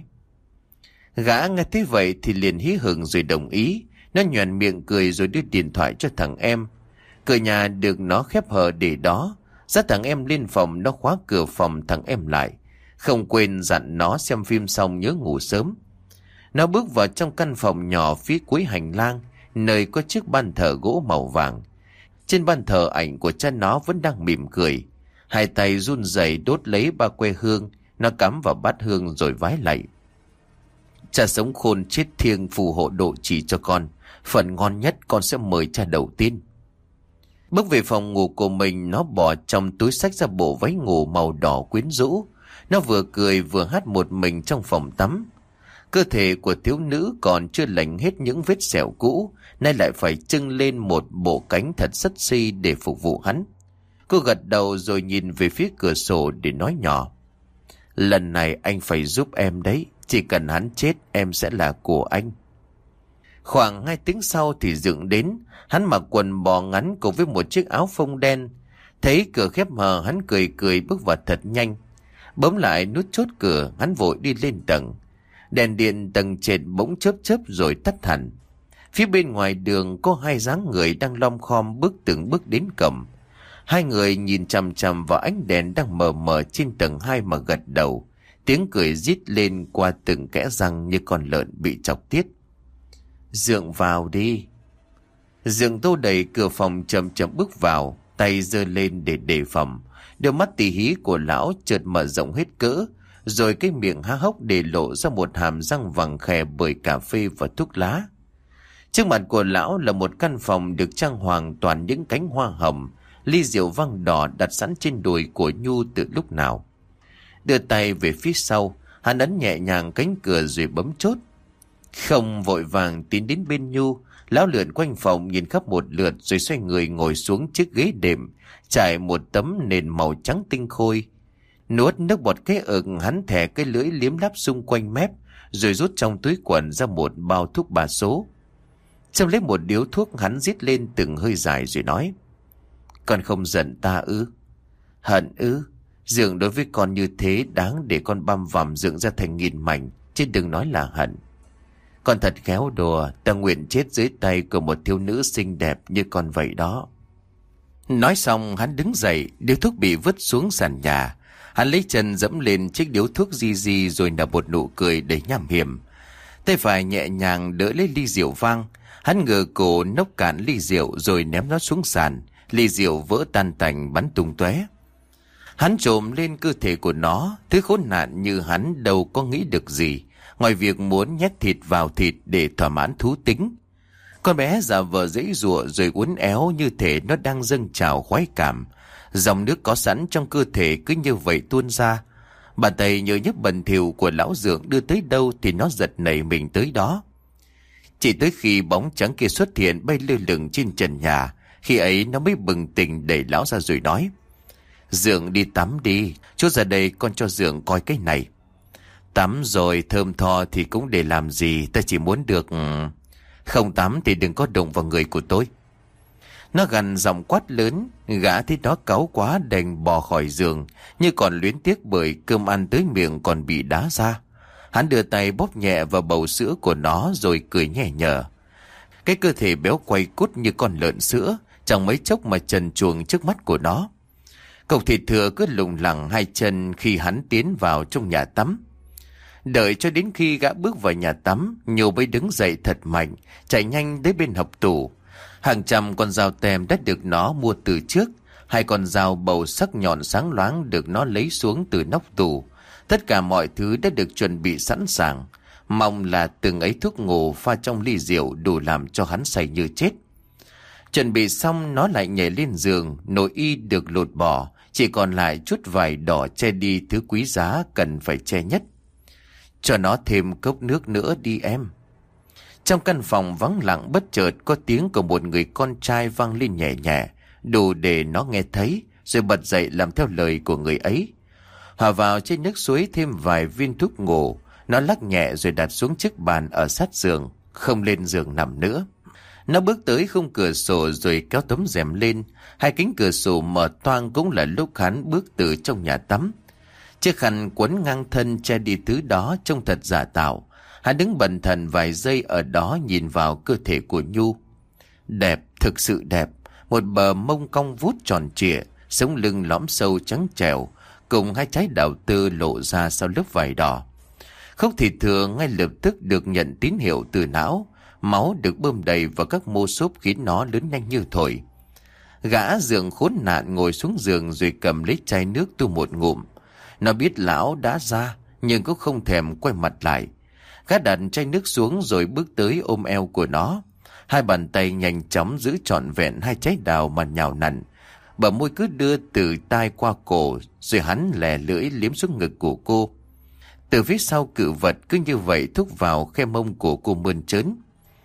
Gã nghe thấy vậy thì liền hí hửng rồi đồng ý. Nó nhoẻn miệng cười rồi đưa điện thoại cho thằng em. Cửa nhà được nó khép hờ để đó. Dắt thằng em lên phòng, nó khóa cửa phòng thằng em lại. Không quên dặn nó xem phim xong nhớ ngủ sớm. Nó bước vào trong căn phòng nhỏ phía cuối hành lang, nơi có chiếc ban thờ gỗ màu vàng. Trên ban thờ ảnh của cha nó vẫn đang mỉm cười. Hai tay run rẩy đốt lấy ba que hương. Nó cắm vào bát hương rồi vái lạy. Cha sống khôn chết thiêng phù hộ độ trì cho con. Phần ngon nhất con sẽ mời cha đầu tiên. Bước về phòng ngủ của mình, nó bỏ trong túi xách ra bộ váy ngủ màu đỏ quyến rũ. Nó vừa cười vừa hát một mình trong phòng tắm. Cơ thể của thiếu nữ còn chưa lành hết những vết sẹo cũ, nay lại phải trưng lên một bộ cánh thật sexy để phục vụ hắn. Cô gật đầu rồi nhìn về phía cửa sổ để nói nhỏ. Lần này anh phải giúp em đấy, chỉ cần hắn chết em sẽ là của anh. Khoảng 2 tiếng sau thì Dượng đến. Hắn mặc quần bò ngắn cùng với một chiếc áo phông đen. Thấy cửa khép hờ, hắn cười cười bước vào thật nhanh. Bấm lại nút chốt cửa, hắn vội đi lên tầng. Đèn điện tầng trệt bỗng chớp chớp rồi tắt hẳn. Phía bên ngoài đường có hai dáng người đang lom khom bước từng bước đến cổng. Hai người nhìn chằm chằm vào ánh đèn đang mờ mờ trên tầng 2 mà gật đầu. Tiếng cười rít lên qua từng kẽ răng như con lợn bị chọc tiết. Dượng vào đi. Dượng Tô đẩy cửa phòng chậm chậm bước vào, tay giơ lên để đề phòng. Đôi mắt tỉ hí của lão chợt mở rộng hết cỡ, rồi cái miệng há hốc để lộ ra một hàm răng vàng khè bởi cà phê và thuốc lá. Trước mặt của lão là một căn phòng được trang hoàng toàn những cánh hoa hồng, ly rượu vang đỏ đặt sẵn trên đùi của Nhu từ lúc nào. Đưa tay về phía sau, hắn ấn nhẹ nhàng cánh cửa rồi bấm chốt. Không vội vàng tiến đến bên Nhu, lão lượn quanh phòng nhìn khắp một lượt rồi xoay người ngồi xuống chiếc ghế đệm, trải một tấm nền màu trắng tinh khôi. Nuốt nước bọt cái ực, hắn thè cái lưỡi liếm láp xung quanh mép, rồi rút trong túi quần ra một bao thuốc 3 số. Châm lấy một điếu thuốc, hắn rít lên từng hơi dài rồi nói: Con không giận ta ư? Hận ư? Dượng đối với con như thế đáng để con băm vằm Dượng ra thành nghìn mảnh, chứ đừng nói là hận. Con thật khéo đùa, ta nguyện chết dưới tay của một thiếu nữ xinh đẹp như con vậy đó. Nói xong hắn đứng dậy, điếu thuốc bị vứt xuống sàn nhà. Hắn lấy chân dẫm lên chiếc điếu thuốc di rồi nở một nụ cười đầy nham hiểm. Tay phải nhẹ nhàng đỡ lấy ly rượu vang. Hắn ngửa cổ nốc cạn ly rượu rồi ném nó xuống sàn. Ly rượu vỡ tan tành bắn tung tóe. Hắn trồm lên cơ thể của nó. Thứ khốn nạn như hắn đâu có nghĩ được gì ngoài việc muốn nhét thịt vào thịt để thỏa mãn thú tính. Con bé giả vờ giãy giụa rồi uốn éo như thể nó đang dâng trào khoái cảm. Dòng nước có sẵn trong cơ thể cứ như vậy tuôn ra. Bàn tay nhớ nhấp bẩn thỉu của lão Dượng đưa tới đâu thì nó giật nảy mình tới đó. Chỉ tới khi bóng trắng kia xuất hiện bay lơ lửng trên trần nhà, khi ấy nó mới bừng tỉnh đẩy lão ra rồi nói: Dượng đi tắm đi, chút ra đây con cho Dượng coi cái này. Tắm rồi thơm tho thì cũng để làm gì, ta chỉ muốn được... Không tắm thì đừng có đụng vào người của tôi. Nó gằn giọng quát lớn. Gã thấy nó cáu quá đành bò khỏi giường, như còn luyến tiếc bởi cơm ăn tới miệng còn bị đá ra. Hắn đưa tay bóp nhẹ vào bầu sữa của nó rồi cười nhẹ nhở. Cái cơ thể béo quay cút như con lợn sữa, chẳng mấy chốc mà trần truồng trước mắt của nó. Cục thịt thừa cứ lủng lẳng hai chân khi hắn tiến vào trong nhà tắm. Đợi cho đến khi gã bước vào nhà tắm, Nhu mới đứng dậy thật mạnh, chạy nhanh đến bên hộc tủ. Hàng trăm con dao tem đã được nó mua từ trước, 2 con dao bầu sắc nhọn sáng loáng được nó lấy xuống từ nóc tủ. Tất cả mọi thứ đã được chuẩn bị sẵn sàng, mong là từng ấy thuốc ngủ pha trong ly rượu đủ làm cho hắn say như chết. Chuẩn bị xong, nó lại nhảy lên giường, nội y được lột bỏ, chỉ còn lại chút vải đỏ che đi thứ quý giá cần phải che nhất. Cho nó thêm cốc nước nữa đi em. Trong căn phòng vắng lặng, bất chợt có tiếng của một người con trai vang lên nhẹ nhẹ, đủ để nó nghe thấy, rồi bật dậy làm theo lời của người ấy. Hòa vào trên nước suối thêm vài viên thuốc ngủ, nó lắc nhẹ rồi đặt xuống chiếc bàn ở sát giường, không lên giường nằm nữa. Nó bước tới khung cửa sổ rồi kéo tấm rèm lên. 2 cánh cửa sổ mở toang cũng là lúc hắn bước từ trong nhà tắm. Chiếc khăn quấn ngang thân che đi thứ đó trông thật giả tạo. Hắn đứng bần thần vài giây ở đó nhìn vào cơ thể của Nhu. Đẹp, thực sự đẹp. Một bờ mông cong vút tròn trịa, sống lưng lõm sâu trắng trẻo, cùng 2 trái đào tơ lộ ra sau lớp vải đỏ. Khúc thịt thừa ngay lập tức được nhận tín hiệu từ não. Máu được bơm đầy vào các mô xốp khiến nó lớn nhanh như thổi. Gã Dượng khốn nạn ngồi xuống giường rồi cầm lấy chai nước tu một ngụm. Nó biết lão đã ra nhưng cũng không thèm quay mặt lại. Gã đặt chai nước xuống rồi bước tới ôm eo của nó. 2 bàn tay nhanh chóng giữ trọn vẹn 2 trái đào mà nhào nặn. Bờ môi cứ đưa từ tai qua cổ, rồi hắn lè lưỡi liếm xuống ngực của cô. Từ phía sau cự vật cứ như vậy thúc vào khe mông của cô mơn trớn.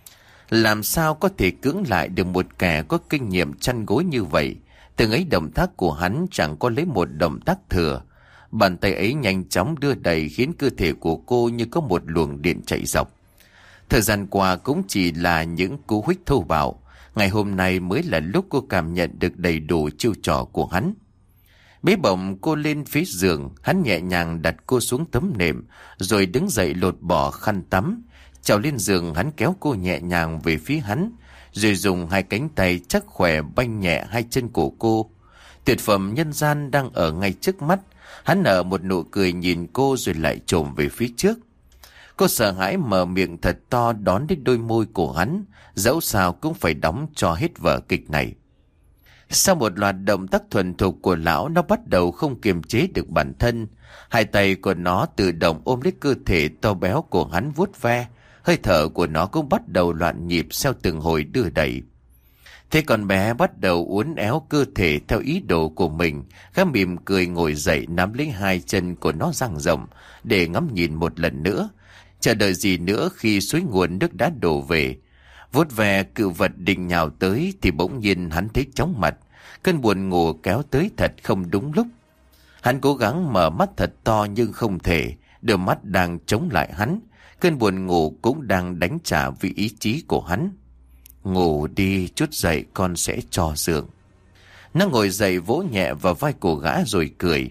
Làm sao có thể cưỡng lại được một kẻ có kinh nghiệm chăn gối như vậy? Từng ấy động tác của hắn chẳng có lấy một động tác thừa. Bàn tay ấy nhanh chóng đưa đẩy khiến cơ thể của cô như có một luồng điện chạy dọc. Thời gian qua cũng chỉ là những cú huých thô bạo. Ngày hôm nay mới là lúc cô cảm nhận được đầy đủ chiêu trò của hắn. Bế bổng cô lên phía giường, hắn nhẹ nhàng đặt cô xuống tấm nệm, rồi đứng dậy lột bỏ khăn tắm. Trèo lên giường, hắn kéo cô nhẹ nhàng về phía hắn, rồi dùng 2 cánh tay chắc khỏe banh nhẹ 2 chân của cô. Tuyệt phẩm nhân gian đang ở ngay trước mắt. Hắn nở một nụ cười nhìn cô rồi lại trồm về phía trước. Cô sợ hãi mở miệng thật to đón đến đôi môi của hắn, dẫu sao cũng phải đóng cho hết vở kịch này. Sau một loạt động tác thuần thục của lão, nó bắt đầu không kiềm chế được bản thân. Hai tay của nó tự động ôm lấy cơ thể to béo của hắn vuốt ve. Hơi thở của nó cũng bắt đầu loạn nhịp theo từng hồi đưa đẩy. Thế con bé bắt đầu uốn éo cơ thể theo ý đồ của mình. Gã mỉm cười ngồi dậy, nắm lấy hai chân của nó dang rộng để ngắm nhìn một lần nữa. Chờ đợi gì nữa khi suối nguồn nước đã đổ về. Vuốt ve cự vật định nhào tới thì bỗng nhiên hắn thấy chóng mặt. Cơn buồn ngủ kéo tới thật không đúng lúc. Hắn cố gắng mở mắt thật to nhưng không thể. Đôi mắt đang chống lại hắn. Cơn buồn ngủ cũng đang đánh trả vì ý chí của hắn. Ngủ đi, chút dậy con sẽ cho giường. Nó ngồi dậy vỗ nhẹ vào vai của gã rồi cười.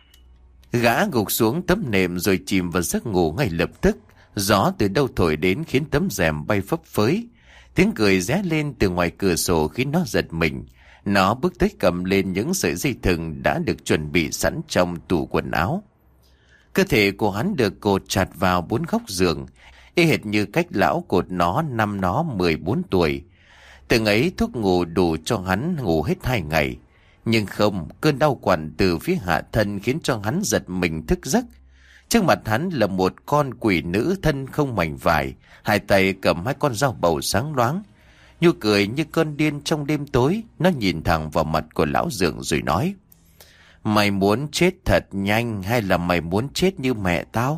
Gã gục xuống tấm nệm rồi chìm vào giấc ngủ ngay lập tức. Gió từ đâu thổi đến khiến tấm rèm bay phấp phới. Tiếng cười ré lên từ ngoài cửa sổ khiến nó giật mình. Nó bước tới cầm lên những sợi dây thừng đã được chuẩn bị sẵn trong tủ quần áo. Cơ thể của hắn được cột chặt vào bốn góc giường, y hệt như cách lão cột nó năm nó 14 tuổi. Từng ấy thuốc ngủ đủ cho hắn ngủ hết 2 ngày. Nhưng không, cơn đau quặn từ phía hạ thân khiến cho hắn giật mình thức giấc. Trước mặt hắn là một con quỷ nữ thân không mảnh vải, hai tay cầm hai con dao bầu sáng loáng. Nhu cười như cơn điên trong đêm tối, nó nhìn thẳng vào mặt của lão Dượng rồi nói: Mày muốn chết thật nhanh hay là mày muốn chết như mẹ tao?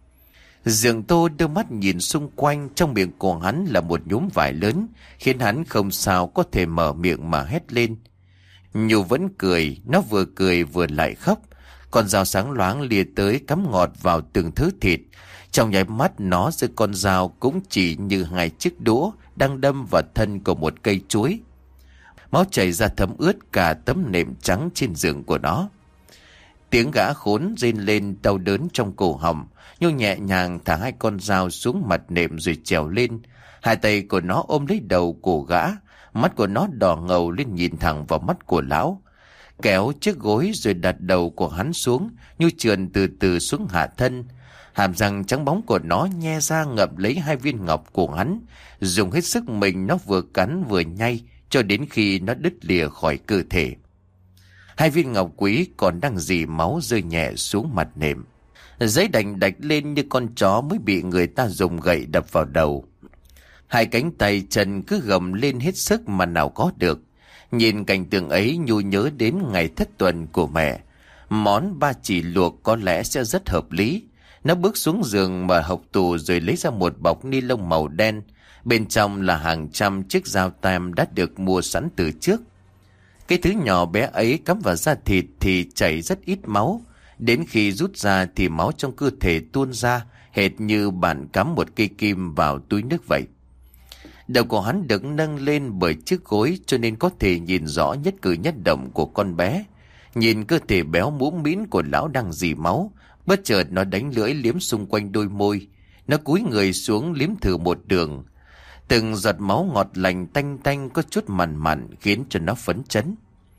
Dượng Tô đưa mắt nhìn xung quanh, trong miệng của hắn là một nhúm vải lớn, khiến hắn không sao có thể mở miệng mà hét lên. Nhu vẫn cười, nó vừa cười vừa lại khóc. Con dao sáng loáng lìa tới cắm ngọt vào từng thứ thịt. Trong nháy mắt nó giữa con dao cũng chỉ như hai chiếc đũa đang đâm vào thân của một cây chuối. Máu chảy ra thấm ướt cả tấm nệm trắng trên giường của nó. Tiếng gã khốn rên lên đau đớn trong cổ họng. Nhu nhẹ nhàng thả hai con dao xuống mặt nệm rồi trèo lên. Hai tay của nó ôm lấy đầu của gã. Mắt của nó đỏ ngầu lên nhìn thẳng vào mắt của lão. Kéo chiếc gối rồi đặt đầu của hắn xuống. Nhu trườn từ từ xuống hạ thân. Hàm răng trắng bóng của nó nhe ra ngậm lấy hai viên ngọc của hắn. Dùng hết sức mình nó vừa cắn vừa nhay cho đến khi nó đứt lìa khỏi cơ thể. Hai viên ngọc quý còn đang rỉ máu rơi nhẹ xuống mặt nệm. Giấy đành đạch lên như con chó mới bị người ta dùng gậy đập vào đầu. Hai cánh tay chân cứ gầm lên hết sức mà nào có được. Nhìn cảnh tượng ấy, Nhu nhớ đến ngày thất tuần của mẹ. Món ba chỉ luộc có lẽ sẽ rất hợp lý. Nó bước xuống giường mở hộc tủ rồi lấy ra một bọc ni lông màu đen. Bên trong là hàng trăm chiếc dao tam đã được mua sẵn từ trước. Cái thứ nhỏ bé ấy cắm vào da thịt thì chảy rất ít máu. Đến khi rút ra thì máu trong cơ thể tuôn ra, hệt như bạn cắm một cây kim vào túi nước vậy. Đầu của hắn được nâng lên bởi chiếc gối cho nên có thể nhìn rõ nhất cử nhất động của con bé. Nhìn cơ thể béo mũm mĩm của lão đang rỉ máu, bất chợt nó đánh lưỡi liếm xung quanh đôi môi. Nó cúi người xuống liếm thử một đường. Từng giọt máu ngọt lành tanh tanh có chút mặn mặn khiến cho nó phấn chấn.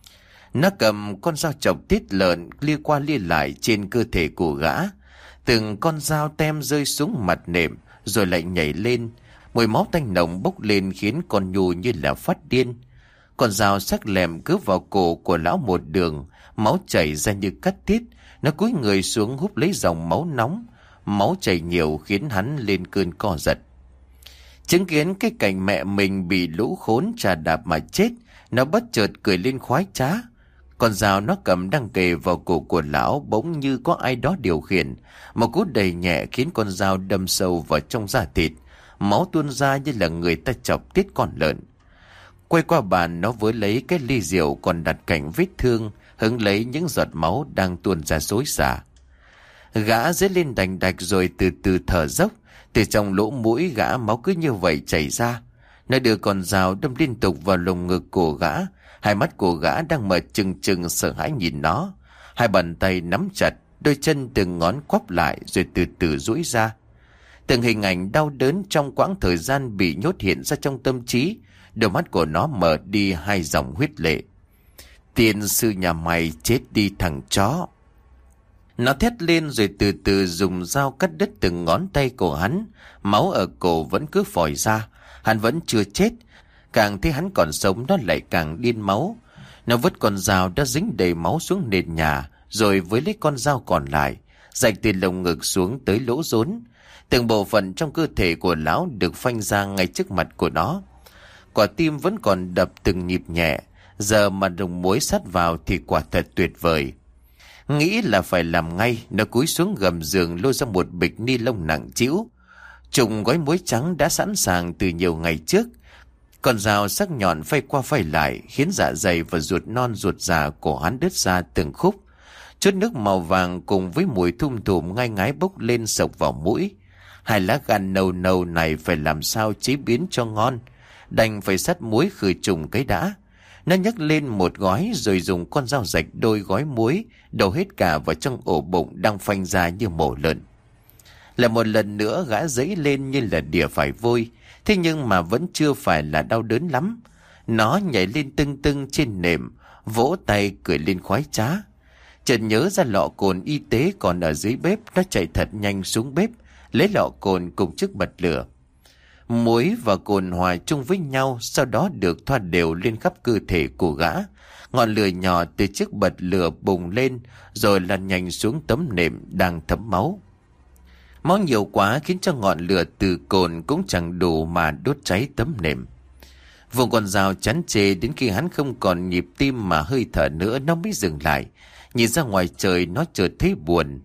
Nó cầm con dao chọc tiết lợn lia qua lia lại trên cơ thể của gã. Từng con dao tem rơi xuống mặt nệm rồi lại nhảy lên. Mùi máu tanh nồng bốc lên khiến con Nhu như là phát điên. Con dao sắc lẹm cướp vào cổ của lão một đường, máu chảy ra như cắt tiết. Nó cúi người xuống húp lấy dòng máu nóng. Máu chảy nhiều khiến hắn lên cơn co giật. Chứng kiến cái cảnh mẹ mình bị lũ khốn trà đạp mà chết, nó bất chợt cười lên khoái trá. Con dao nó cầm đang kề vào cổ của lão bỗng như có ai đó điều khiển. Một cú đầy nhẹ khiến con dao đâm sâu vào trong da thịt. Máu tuôn ra như là người ta chọc tiết con lợn. Quay qua bàn, nó với lấy cái ly rượu còn đặt cạnh vết thương, hứng lấy những giọt máu đang tuôn ra xối xả. Gã dấy lên đành đạch rồi từ từ thở dốc. Từ trong lỗ mũi gã máu cứ như vậy chảy ra. Nó đưa con dao đâm liên tục vào lồng ngực của gã. Hai mắt của gã đang mở trừng trừng sợ hãi nhìn nó. Hai bàn tay nắm chặt, đôi chân từng ngón quắp lại rồi từ từ duỗi ra. Từng hình ảnh đau đớn trong quãng thời gian bị nhốt hiện ra trong tâm trí. Đôi mắt của nó mở đi hai dòng huyết lệ. Tiên sư nhà mày chết đi thằng chó. Nó thét lên rồi từ từ dùng dao cắt đứt từng ngón tay của hắn. Máu ở cổ vẫn cứ phòi ra. Hắn vẫn chưa chết. Càng thấy hắn còn sống nó lại càng điên máu. Nó vứt con dao đã dính đầy máu xuống nền nhà, rồi với lấy con dao còn lại, rạch từ lồng ngực xuống tới lỗ rốn. Từng bộ phận trong cơ thể của lão được phanh ra ngay trước mặt của nó. Quả tim vẫn còn đập từng nhịp nhẹ. Giờ mà đồng muối sắt vào thì quả thật tuyệt vời. Nghĩ là phải làm ngay, nó cúi xuống gầm giường lôi ra một bịch ni lông nặng trĩu. Trùng gói muối trắng đã sẵn sàng từ nhiều ngày trước. Con dao sắc nhọn phay qua phay lại khiến dạ dày và ruột non ruột già của hắn đứt ra từng khúc. Chút nước màu vàng cùng với mùi thum thủm ngai ngái bốc lên sộc vào mũi. Hai lá gan nâu nâu này phải làm sao chế biến cho ngon. Đành phải sắt muối khử trùng cái đã. Nó nhấc lên một gói rồi dùng con dao rạch đôi gói muối đổ hết cả vào trong ổ bụng đang phanh ra như mổ lợn. Lại một lần nữa gã dẫy lên như là đỉa phải vôi. Thế nhưng mà vẫn chưa phải là đau đớn lắm. Nó nhảy lên tưng tưng trên nệm, vỗ tay cười lên khoái trá. Chợt nhớ ra lọ cồn y tế còn ở dưới bếp. Nó chạy thật nhanh xuống bếp, lấy lọ cồn cùng chiếc bật lửa. Muối và cồn hòa chung với nhau, sau đó được thoa đều lên khắp cơ thể của gã. Ngọn lửa nhỏ từ chiếc bật lửa bùng lên, rồi lăn nhanh xuống tấm nệm đang thấm máu. Máu nhiều quá khiến cho ngọn lửa từ cồn cũng chẳng đủ mà đốt cháy tấm nệm. Vùng con dao chắn chê đến khi hắn không còn nhịp tim mà hơi thở nữa nó mới dừng lại. Nhìn ra ngoài trời nó chợt thấy buồn.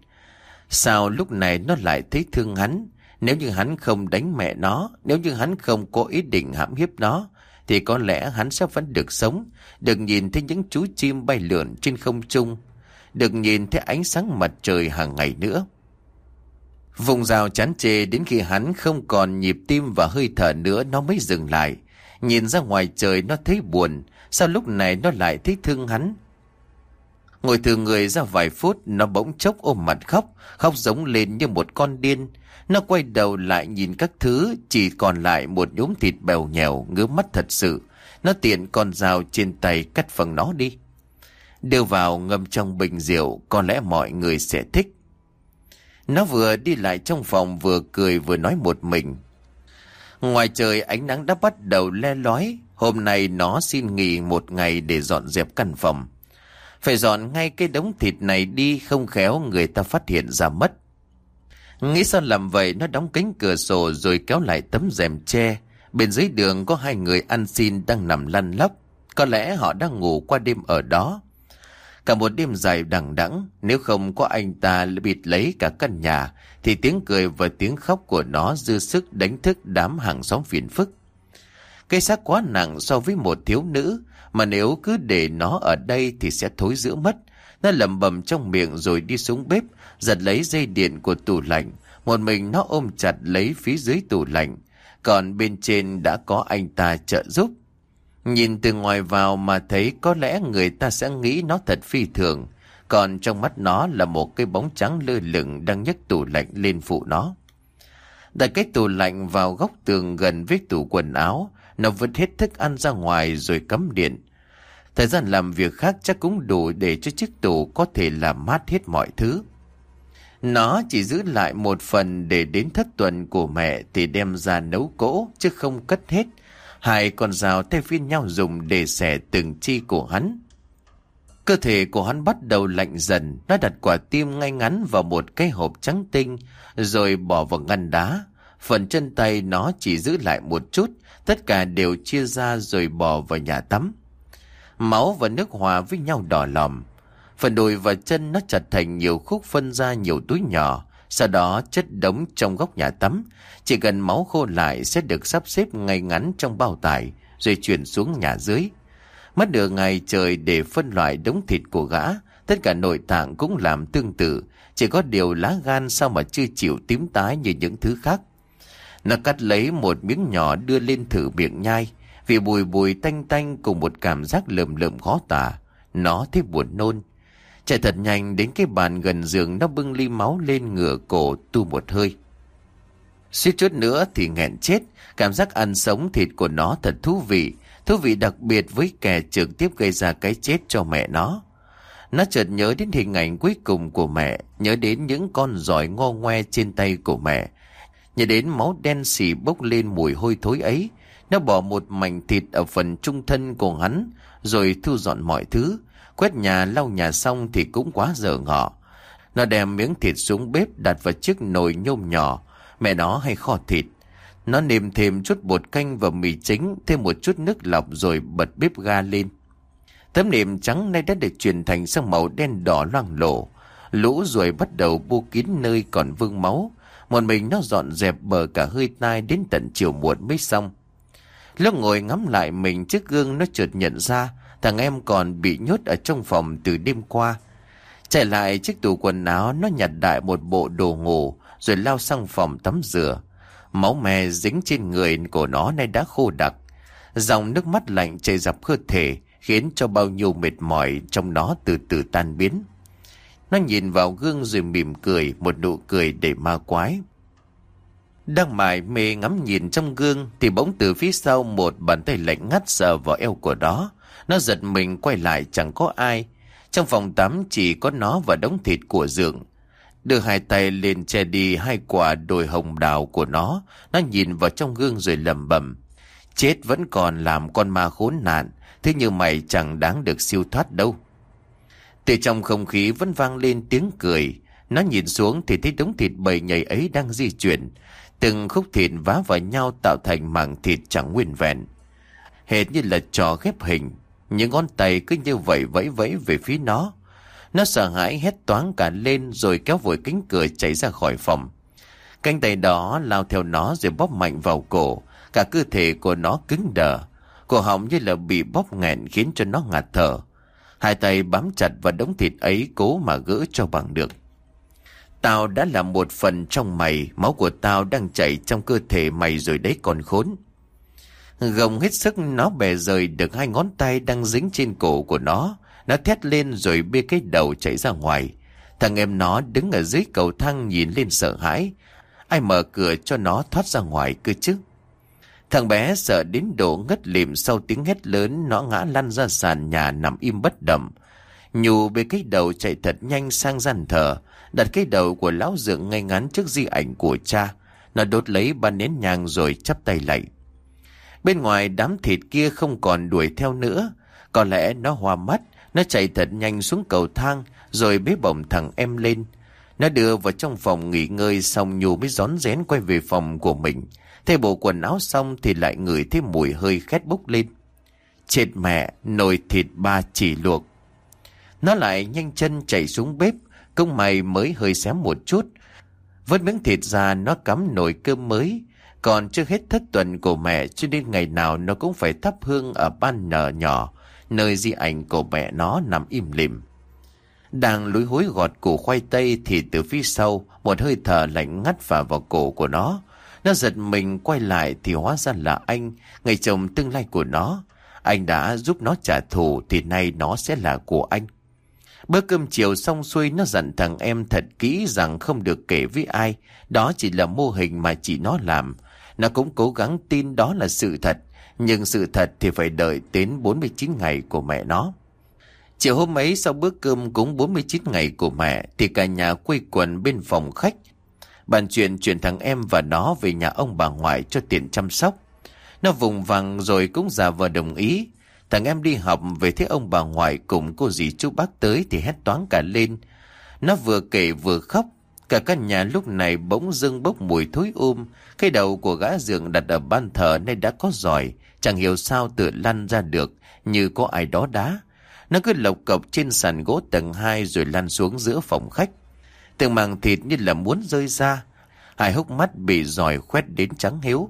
Sao lúc này nó lại thấy thương hắn? Nếu như hắn không đánh mẹ nó, nếu như hắn không có ý định hãm hiếp nó, thì có lẽ hắn sẽ vẫn được sống, được nhìn thấy những chú chim bay lượn trên không trung, được nhìn thấy ánh sáng mặt trời hàng ngày nữa. Vùng rào chán chê đến khi hắn không còn nhịp tim và hơi thở nữa nó mới dừng lại. Nhìn ra ngoài trời nó thấy buồn, sao lúc này nó lại thấy thương hắn? Ngồi thừ người ra vài phút, nó bỗng chốc ôm mặt khóc, khóc giống lên như một con điên. Nó quay đầu lại nhìn các thứ, chỉ còn lại một nhúm thịt bèo nhèo, ngứa mắt thật sự. Nó tiện con dao trên tay cắt phần nó đi. Đưa vào ngâm trong bình rượu, có lẽ mọi người sẽ thích. Nó vừa đi lại trong phòng vừa cười vừa nói một mình. Ngoài trời ánh nắng đã bắt đầu le lói. Hôm nay nó xin nghỉ một ngày để dọn dẹp căn phòng. Phải dọn ngay cái đống thịt này đi, không khéo người ta phát hiện ra mất. Nghĩ sao làm vậy, nó đóng cánh cửa sổ rồi kéo lại tấm rèm tre. Bên dưới đường có hai người ăn xin đang nằm lăn lóc. Có lẽ họ đang ngủ qua đêm ở đó. Cả một đêm dài đằng đẵng, nếu không có anh ta bịt lấy cả căn nhà, thì tiếng cười và tiếng khóc của nó dư sức đánh thức đám hàng xóm phiền phức. Cái xác quá nặng so với một thiếu nữ, mà nếu cứ để nó ở đây thì sẽ thối rữa mất. Nó lẩm bẩm trong miệng rồi đi xuống bếp, giật lấy dây điện của tủ lạnh. Một mình nó ôm chặt lấy phía dưới tủ lạnh, còn bên trên đã có anh ta trợ giúp. Nhìn từ ngoài vào mà thấy có lẽ người ta sẽ nghĩ nó thật phi thường, còn trong mắt nó là một cái bóng trắng lơ lửng đang nhấc tủ lạnh lên phụ nó. Đặt cái tủ lạnh vào góc tường gần với tủ quần áo, nó vứt hết thức ăn ra ngoài rồi cắm điện. Thời gian làm việc khác chắc cũng đủ để cho chiếc tủ có thể làm mát hết mọi thứ. Nó chỉ giữ lại một phần để đến thất tuần của mẹ thì đem ra nấu cỗ, chứ không cất hết. Hai con dao thay phiên nhau dùng để xẻ từng chi của hắn. Cơ thể của hắn bắt đầu lạnh dần. Nó đặt quả tim ngay ngắn vào một cái hộp trắng tinh, rồi bỏ vào ngăn đá. Phần chân tay nó chỉ giữ lại một chút, tất cả đều chia ra rồi bỏ vào nhà tắm. Máu và nước hòa với nhau đỏ lòm. Phần đùi và chân nó chặt thành nhiều khúc phân ra nhiều túi nhỏ, sau đó chất đống trong góc nhà tắm. Chỉ cần máu khô lại sẽ được sắp xếp ngay ngắn trong bao tải, rồi chuyển xuống nhà dưới. Mất nửa ngày trời để phân loại đống thịt của gã. Tất cả nội tạng cũng làm tương tự, chỉ có điều lá gan sao mà chưa chịu tím tái như những thứ khác. Nó cắt lấy một miếng nhỏ đưa lên thử miệng nhai. Vì bùi bùi tanh tanh cùng một cảm giác lợm lợm khó tả, nó thấy buồn nôn. Chạy thật nhanh đến cái bàn gần giường, nó bưng ly máu lên ngửa cổ tu một hơi. Suýt chút nữa thì nghẹn chết. Cảm giác ăn sống thịt của nó thật thú vị. thú vị đặc biệt với kẻ trực tiếp gây ra cái chết cho mẹ nó. Nó chợt nhớ đến hình ảnh cuối cùng của mẹ, nhớ đến những con giỏi ngo ngoe trên tay của mẹ, nhớ đến máu đen sì bốc lên mùi hôi thối ấy. Nó bỏ một mảnh thịt ở phần trung thân của hắn, rồi thu dọn mọi thứ. Quét nhà lau nhà xong thì cũng quá giờ ngọ. Nó đem miếng thịt xuống bếp đặt vào chiếc nồi nhôm nhỏ. Mẹ nó hay kho thịt. Nó nêm thêm chút bột canh và mì chính, thêm một chút nước lọc rồi bật bếp ga lên. Tấm nệm trắng nay đã được chuyển thành sang màu đen đỏ loang lổ. Lũ ruồi bắt đầu bu kín nơi còn vương máu. Một mình nó dọn dẹp bờ cả hơi tai đến tận chiều muộn mới xong. Lúc ngồi ngắm lại mình trước gương, nó chợt nhận ra thằng em còn bị nhốt ở trong phòng từ đêm qua. Chạy lại chiếc tủ quần áo, nó nhặt đại một bộ đồ ngủ rồi lao sang phòng tắm rửa. Máu me dính trên người của nó nay đã khô đặc. Dòng nước mắt lạnh chảy dọc cơ thể khiến cho bao nhiêu mệt mỏi trong nó từ từ tan biến. Nó nhìn vào gương rồi mỉm cười, một nụ cười đầy ma quái. Đang mải mê ngắm nhìn trong gương thì bỗng từ phía sau một bàn tay lạnh ngắt sờ vào eo của nó. Nó giật mình quay lại, chẳng có ai. Trong phòng tắm chỉ có nó và đống thịt của Dượng. Đưa hai tay lên che đi hai quả đồi hồng đào của nó. Nó nhìn vào trong gương rồi lẩm bẩm: chết vẫn còn làm con ma khốn nạn, thế nhưng mày chẳng đáng được siêu thoát đâu. Từ trong không khí vẫn vang lên tiếng cười. Nó nhìn xuống thì thấy đống thịt bầy nhầy ấy đang di chuyển. Từng khúc thịt vá vào nhau tạo thành mảng thịt chẳng nguyên vẹn, hệt như là trò ghép hình. Những ngón tay cứ như vậy vẫy vẫy về phía nó. Nó sợ hãi hét toáng cả lên rồi kéo vội cánh cửa chạy ra khỏi phòng. Cánh tay đó lao theo nó rồi bóp mạnh vào cổ. Cả cơ thể của nó cứng đờ, cổ họng như là bị bóp nghẹn khiến cho nó ngạt thở. Hai tay bám chặt vào đống thịt ấy cố mà gỡ cho bằng được. Tao đã là một phần trong mày, máu của tao đang chảy trong cơ thể mày rồi đấy con khốn. Gồng hết sức nó bè rời được hai ngón tay đang dính trên cổ của nó. Nó thét lên rồi bê cái đầu chạy ra ngoài. Thằng em nó đứng ở dưới cầu thang nhìn lên sợ hãi. Ai mở cửa cho nó thoát ra ngoài cơ chứ? Thằng bé sợ đến độ ngất lịm, sau tiếng hét lớn nó ngã lăn ra sàn nhà nằm im bất động. Nhù bê cái đầu chạy thật nhanh sang gian thờ, đặt cái đầu của lão Dượng ngay ngắn trước di ảnh của cha. Nó đốt lấy ba nén nhang rồi chắp tay lạy. Bên ngoài đám thịt kia không còn đuổi theo nữa. Có lẽ nó hoa mắt. Nó chạy thật nhanh xuống cầu thang rồi bế bổng thằng em lên. Nó đưa vào trong phòng nghỉ ngơi xong Nhu mới rón rén quay về phòng của mình. Thay bộ quần áo xong thì lại ngửi thấy mùi hơi khét bốc lên. Chết mẹ, nồi thịt ba chỉ luộc. Nó lại nhanh chân chạy xuống bếp. Công mày mới hơi xém một chút, vớt miếng thịt ra nó cắm nồi cơm mới. Còn chưa hết thất tuần của mẹ cho nên ngày nào nó cũng phải thắp hương ở ban nở nhỏ, nơi di ảnh của mẹ nó nằm im lìm. Đang lúi húi gọt củ khoai tây thì từ phía sau một hơi thở lạnh ngắt phả vào cổ của nó. Nó giật mình quay lại thì hóa ra là anh, người chồng tương lai của nó. Anh đã giúp nó trả thù thì nay nó sẽ là của anh. Bữa cơm chiều xong xuôi nó dặn thằng em thật kỹ rằng không được kể với ai. Đó chỉ là mô hình mà chị nó làm. Nó cũng cố gắng tin đó là sự thật. Nhưng sự thật thì phải đợi đến 49 ngày của mẹ nó. Chiều hôm ấy sau bữa cơm cúng 49 ngày của mẹ thì cả nhà quây quần bên phòng khách. Bàn chuyện chuyển thằng em và nó về nhà ông bà ngoại cho tiền chăm sóc. Nó vùng vằng rồi cũng giả vờ đồng ý. Thằng em đi học về thấy ông bà ngoại cùng cô dì chú bác tới thì hét toáng cả lên. Nó vừa kể vừa khóc. Cả căn nhà lúc này bỗng dưng bốc mùi thối Cái đầu của gã Dượng đặt ở ban thờ nay đã có giỏi, chẳng hiểu sao tự lăn ra được như có ai đó đá. Nó cứ lộc cộc trên sàn gỗ tầng 2 rồi lăn xuống giữa phòng khách. Từng mảng thịt như là muốn rơi ra. Hai hốc mắt bị giỏi khoét đến trắng hiếu.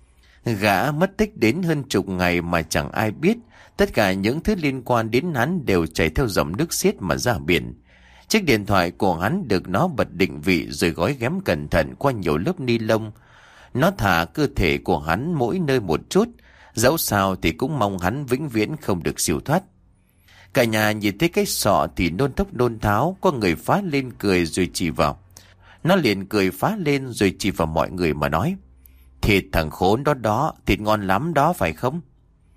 Gã mất tích đến hơn chục ngày mà chẳng ai biết. Tất cả những thứ liên quan đến hắn đều chảy theo dòng nước xiết mà ra biển. Chiếc điện thoại của hắn được nó bật định vị rồi gói ghém cẩn thận qua nhiều lớp ni lông. Nó thả cơ thể của hắn mỗi nơi một chút, dẫu sao thì cũng mong hắn vĩnh viễn không được siêu thoát. Cả nhà nhìn thấy cái sọ thì nôn thốc nôn tháo, có người phá lên cười rồi chỉ vào. Nó liền cười phá lên rồi chỉ vào mọi người mà nói: thịt thằng khốn đó đó, thịt ngon lắm đó phải không?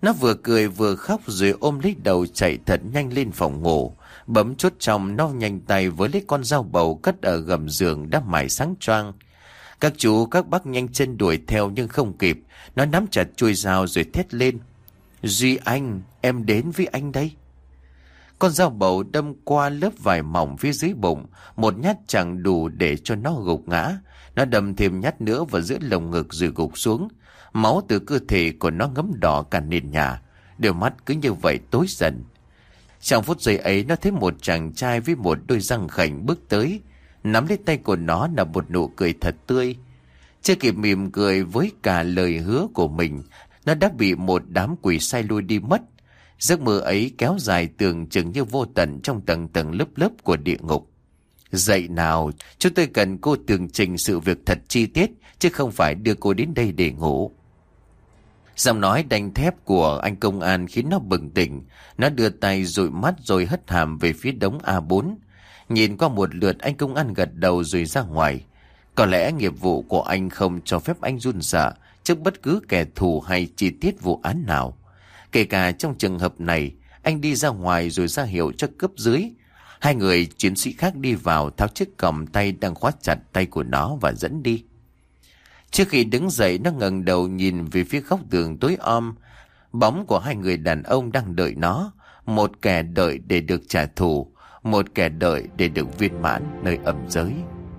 Nó vừa cười vừa khóc rồi ôm lấy đầu chạy thật nhanh lên phòng ngủ. Bấm chốt trong, nó nhanh tay với lấy con dao bầu cất ở gầm giường đã mài sáng choang. Các chú các bác nhanh chân đuổi theo nhưng không kịp. Nó nắm chặt chuôi dao rồi thét lên: Duy anh, em đến với anh đây. Con dao bầu đâm qua lớp vải mỏng phía dưới bụng. Một nhát chẳng đủ để cho nó gục ngã. Nó đâm thêm nhát nữa vào giữa lồng ngực rồi gục xuống. Máu từ cơ thể của nó ngấm đỏ cả nền nhà. Đôi mắt cứ như vậy tối dần. Trong phút giây ấy, nó thấy một chàng trai với một đôi răng khểnh bước tới. Nắm lấy tay của nó là một nụ cười thật tươi. Chưa kịp mỉm cười với cả lời hứa của mình, nó đã bị một đám quỷ sai lui đi mất. Giấc mơ ấy kéo dài tưởng chừng như vô tận trong tầng tầng lớp lớp của địa ngục. Dậy nào, chúng tôi cần cô tường trình sự việc thật chi tiết, chứ không phải đưa cô đến đây để ngủ. Giọng nói đanh thép của anh công an khiến nó bừng tỉnh. Nó đưa tay dụi mắt rồi hất hàm về phía đống A4. Nhìn qua một lượt, anh công an gật đầu rồi ra ngoài. Có lẽ nghiệp vụ của anh không cho phép anh run sợ trước bất cứ kẻ thù hay chi tiết vụ án nào. Kể cả trong trường hợp này, anh đi ra ngoài rồi ra hiệu cho cấp dưới. Hai người chiến sĩ khác đi vào tháo chiếc còng tay đang khóa chặt tay của nó và dẫn đi. Trước khi đứng dậy, nó ngẩng đầu nhìn về phía góc tường tối om. Bóng của hai người đàn ông đang đợi nó. Một kẻ đợi để được trả thù, một kẻ đợi để được viên mãn nơi âm giới.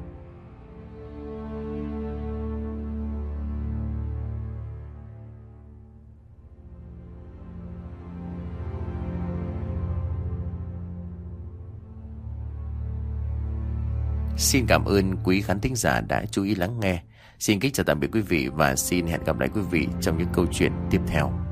Xin cảm ơn quý khán thính giả đã chú ý lắng nghe. Xin kính chào tạm biệt quý vị và xin hẹn gặp lại quý vị trong những câu chuyện tiếp theo.